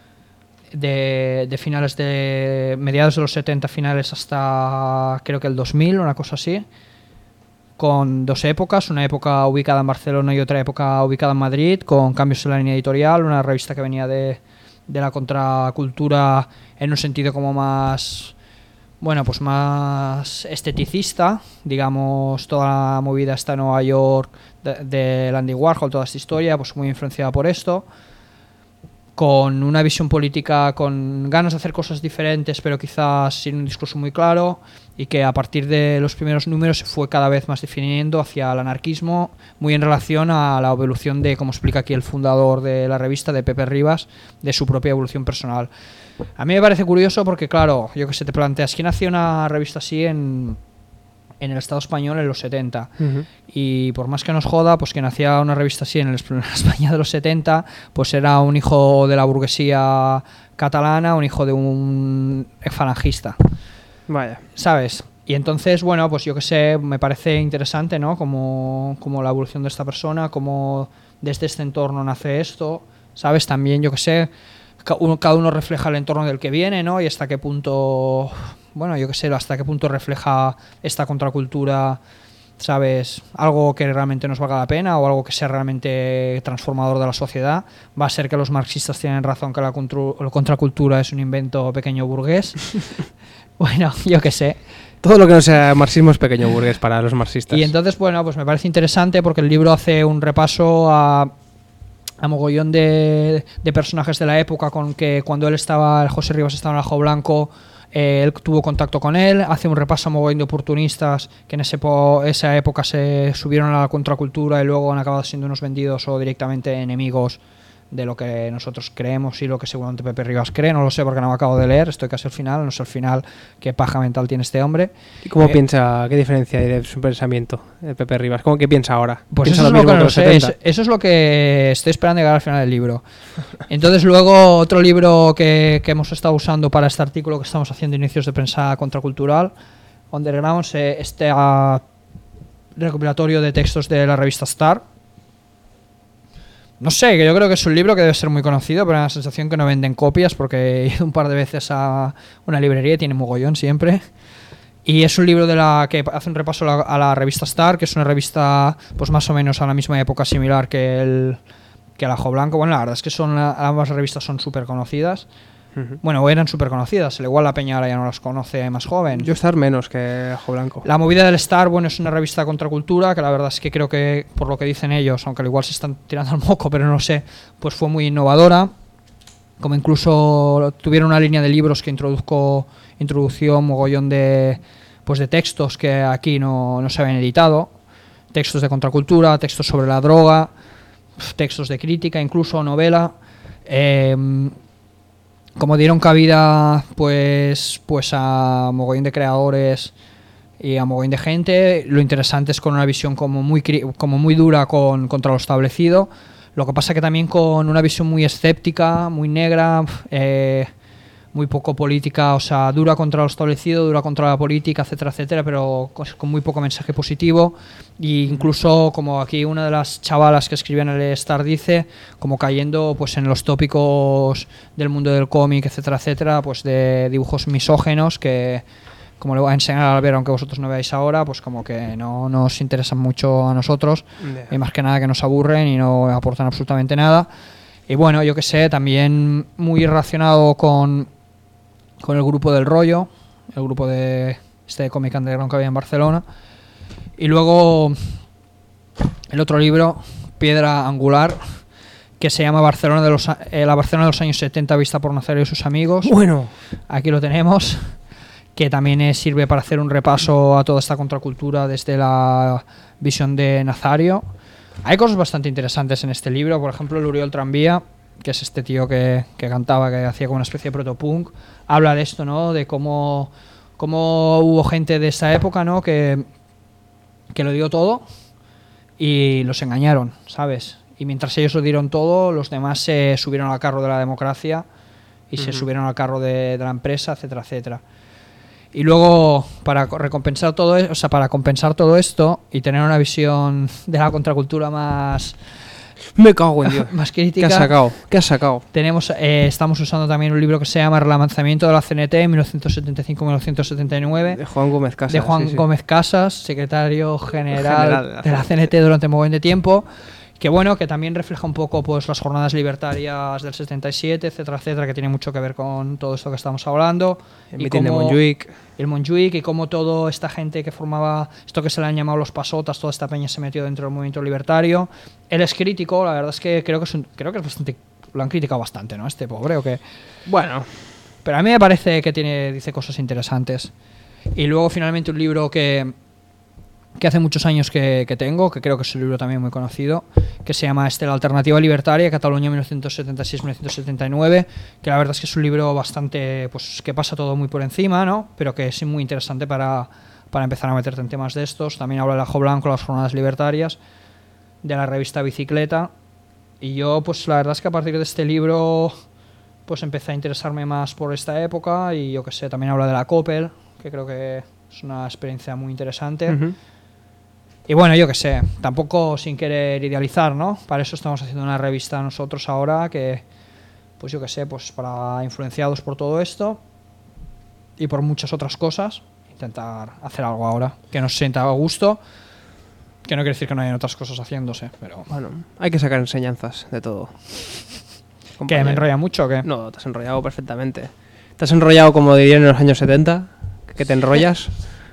de, de finales de mediados de los setenta, finales hasta creo que el dos mil, una cosa así, con dos épocas, una época ubicada en Barcelona y otra época ubicada en Madrid, con cambios en la línea editorial, una revista que venía de, de la contracultura en un sentido como más, bueno, pues más esteticista, digamos, toda la movida está en Nueva York de, de Andy Warhol, toda esta historia, pues muy influenciada por esto, con una visión política, con ganas de hacer cosas diferentes, pero quizás sin un discurso muy claro, y que a partir de los primeros números se fue cada vez más definiendo hacia el anarquismo, muy en relación a la evolución de, como explica aquí el fundador de la revista, de Pepe Rivas, de su propia evolución personal. A mí me parece curioso porque, claro, yo que sé, te planteas, ¿quién hacía una revista así en, en el Estado español en los setenta? Ujú. Y por más que nos joda, pues quien hacía una revista así en el en la España de los setenta, pues era un hijo de la burguesía catalana, un hijo de un falangista, Vaya. ¿sabes? Y entonces, bueno, pues yo que sé, me parece interesante, ¿no? Como, como la evolución de esta persona, como desde este entorno nace esto, ¿sabes? También, yo que sé, ca- uno- cada uno refleja el entorno del que viene, ¿no? Y hasta qué punto, bueno, yo que sé, hasta qué punto refleja esta contracultura, ¿sabes? Algo que realmente nos valga la pena o algo que sea realmente transformador de la sociedad. Va a ser que los marxistas tienen razón, que la, contru- la contracultura es un invento pequeño burgués. Bueno, yo qué sé. Todo lo que no sea marxismo es pequeño burgués para los marxistas. Y entonces, bueno, pues me parece interesante porque el libro hace un repaso a, a mogollón de, de personajes de la época, con que cuando él estaba, José Rivas estaba en el Ajo Blanco, eh, él tuvo contacto con él, hace un repaso a mogollón de oportunistas que en ese po- esa época se subieron a la contracultura y luego han acabado siendo unos vendidos o directamente enemigos de lo que nosotros creemos y lo que seguramente Pepe Rivas cree. No lo sé porque no me acabo de leer, estoy casi al final, no sé al final qué paja mental tiene este hombre. ¿Y cómo Eh, piensa, qué diferencia hay de su pensamiento, de Pepe Rivas? ¿Cómo que piensa ahora? Pues ¿Piensa eso es, lo mismo que no los sé, setenta? es- eso es lo que estoy esperando llegar al final del libro. Entonces luego otro libro que, que hemos estado usando para este artículo que estamos haciendo, Inicios de Prensa Contracultural, Underground, eh, este ah, recopilatorio de textos de la revista Star, no sé, que yo creo que es un libro que debe ser muy conocido, pero me da la sensación que no venden copias porque he ido un par de veces a una librería y tiene mogollón siempre. Y es un libro de la que hace un repaso a la, a la revista Star, que es una revista pues más o menos a la misma época similar que el que el Ajo Blanco. Bueno, la verdad es que son ambas revistas son súper conocidas. Uh-huh. Bueno, eran súper conocidas, al igual la peña ahora ya no las conoce más joven. Yo Star menos que Ajo Blanco. La movida del Star, bueno, es una revista de contracultura que la verdad es que creo que, por lo que dicen ellos, aunque al igual se están tirando al moco, pero no lo sé, pues fue muy innovadora. Como incluso tuvieron una línea de libros que introdujo, introdució un mogollón de, pues de textos que aquí no, no se habían editado. Textos de contracultura, textos sobre la droga, textos de crítica, incluso novela. Eh, como dieron cabida pues, pues a mogollón de creadores y a mogollón de gente, lo interesante es con una visión como muy, como muy dura con, contra lo establecido. Lo que pasa que también con una visión muy escéptica, muy negra, eh, muy poco política, o sea, dura contra lo establecido, dura contra la política, etcétera, etcétera, pero con muy poco mensaje positivo. E incluso, como aquí una de las chavalas que escribían en el Star dice, como cayendo pues en los tópicos del mundo del cómic, etcétera, etcétera, pues de dibujos misógenos que, como le voy a enseñar a ver, aunque vosotros no veáis ahora, pues como que no nos interesan mucho a nosotros, yeah. Y más que nada que nos aburren y no aportan absolutamente nada. Y bueno, yo que sé, también muy relacionado con, con el grupo del Rollo, el grupo de este cómic underground que había en Barcelona. Y luego el otro libro, Piedra Angular, que se llama Barcelona de los, eh, la Barcelona de los años setenta vista por Nazario y sus amigos. Bueno, aquí lo tenemos, que también eh, sirve para hacer un repaso a toda esta contracultura desde la visión de Nazario. Hay cosas bastante interesantes en este libro, por ejemplo el Uriol Tranvía, que es este tío que, que cantaba, que hacía como una especie de protopunk, habla de esto, ¿no? De cómo, cómo hubo gente de esa época, ¿no? Que, que lo dio todo y los engañaron, ¿sabes? Y mientras ellos lo dieron todo, los demás se subieron al carro de la democracia y uh-huh. se subieron al carro de, de la empresa, etcétera, etcétera. Y luego, para recompensar todo, o sea, para compensar todo esto y tener una visión de la contracultura más... Me cago en Dios. Más crítica. ¿Qué has sacado? ¿Qué has sacado? Tenemos, eh, estamos usando también un libro que se llama Relanzamiento de la C N T mil novecientos setenta y cinco a mil novecientos setenta y nueve. De Juan Gómez Casas. De Juan sí, sí. Gómez Casas, secretario general, general de la C N T durante un buen de tiempo. Que bueno, que también refleja un poco pues las jornadas libertarias del setenta y siete, etcétera, etcétera, que tiene mucho que ver con todo esto que estamos hablando. El mitin de Montjuic. El Montjuic y cómo toda esta gente que formaba esto que se le han llamado los pasotas, toda esta peña se metió dentro del movimiento libertario. Él es crítico, la verdad es que creo que es, un, creo que es bastante, lo han criticado bastante, ¿no? Este pobre, o que bueno, pero a mí me parece que tiene, dice cosas interesantes. Y luego finalmente un libro que que hace muchos años que, que tengo, que creo que es un libro también muy conocido, que se llama este, La Alternativa Libertaria, Cataluña mil novecientos setenta y seis a mil novecientos setenta y nueve, que la verdad es que es un libro bastante, pues que pasa todo muy por encima, ¿no? Pero que es muy interesante para, para empezar a meterte en temas de estos. También habla del Ajo Blanco, las jornadas libertarias, de la revista Bicicleta, y yo, pues la verdad es que a partir de este libro, pues empecé a interesarme más por esta época, y yo que sé, también habla de la Coppel, que creo que es una experiencia muy interesante. Uh-huh. Y bueno, yo qué sé, tampoco sin querer idealizar, ¿no? Para eso estamos haciendo una revista nosotros ahora que, pues yo qué sé, pues para influenciados por todo esto y por muchas otras cosas, intentar hacer algo ahora que nos sienta a gusto, que no quiere decir que no hayan otras cosas haciéndose, pero... Bueno, hay que sacar enseñanzas de todo. ¿Qué, me enrolla mucho o qué? No, te has enrollado perfectamente. Te has enrollado como dirían en los años setenta, que te enrollas.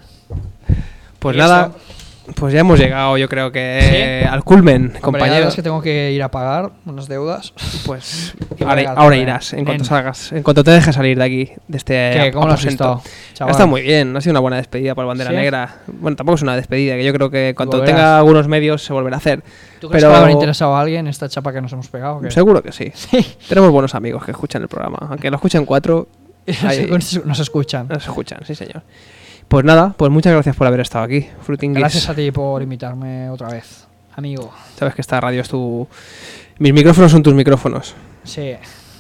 Pues nada... Esto? Pues ya hemos llegado, yo creo que ¿sí? al culmen, compañero. Es que tengo que ir a pagar unas deudas. Pues ahora, ahora irás, en cuanto salgas, en cuanto te dejes salir de aquí, de este ¿Qué? ¿Cómo lo has estado? Ha estado muy bien, ha sido una buena despedida por Bandera ¿sí? Negra. Bueno, tampoco es una despedida, que yo creo que cuando volverás. tenga algunos medios se volverá a hacer. ¿Tú crees pero... que habrá interesado a alguien esta chapa que nos hemos pegado? ¿Qué? Seguro que sí. sí. Tenemos buenos amigos que escuchan el programa, aunque lo escuchen cuatro. Ahí, nos escuchan. Nos escuchan, sí señor. Pues nada, pues muchas gracias por haber estado aquí, Fruiting Geeks. Gracias a ti por invitarme otra vez, amigo. Sabes que esta radio es tu... Mis micrófonos son tus micrófonos. Sí.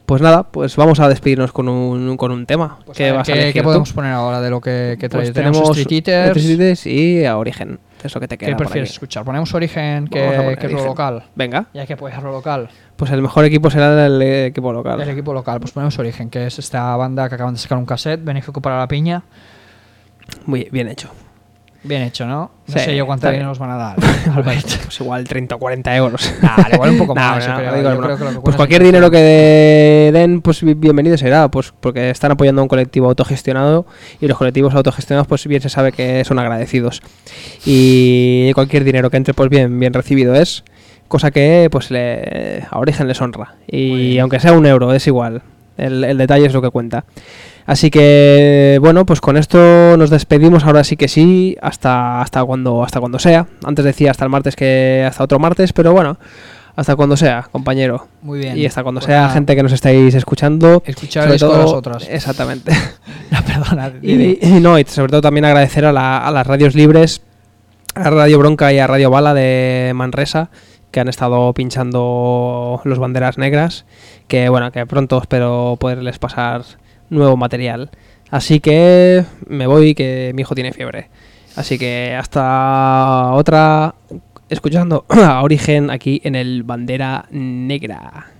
Pues nada, pues vamos a despedirnos con un, con un tema. Pues que a ver, vas a ¿qué, elegir ¿qué tú? podemos poner ahora de lo que, que traes? Pues tenemos Street Eaters. Street Eaters y a Origen. Eso que te queda ¿Qué por prefieres aquí. escuchar? ¿Ponemos Origen que, Vamos a poner que es lo Origen. local? Venga, Ya que puedes lo local. pues el mejor equipo será el equipo local. El equipo local, pues ponemos Origen, que es esta banda que acaban de sacar un cassette, Benéfico para la Piña. Muy bien hecho. Bien hecho, ¿no? No Sí, sé yo cuánto está dinero bien. nos van a dar. Albert. Pues igual treinta o cuarenta euros. Nah, igual un poco No, más. no, yo creo. digo, Yo no. creo que lo que Pues cuesta cualquier es dinero que de- den, pues bi- bienvenido será, pues porque están apoyando a un colectivo autogestionado y los colectivos autogestionados, pues bien se sabe que son agradecidos. Y cualquier dinero que entre, pues bien, bien recibido es, cosa que pues le, a Origen les honra. Muy Y bien. aunque sea un euro, es igual. El, el detalle es lo que cuenta. Así que bueno, pues con esto nos despedimos ahora sí que sí, hasta hasta cuando hasta cuando sea. Antes decía hasta el martes que hasta otro martes, pero bueno, hasta cuando sea, compañero. Muy bien. Y hasta cuando Pues sea nada, gente que nos estáis escuchando. escuchar sobre el disco de todo- las otras. Exactamente. No, perdona. dime. y, y no, y sobre todo también agradecer a, la- a las radios libres, a Radio Bronca y a Radio Bala de Manresa, que han estado pinchando los banderas negras, que bueno, que pronto espero poderles pasar nuevo material. Así que me voy, que mi hijo tiene fiebre. Así que hasta otra, escuchando a Origen aquí en el Bandera Negra.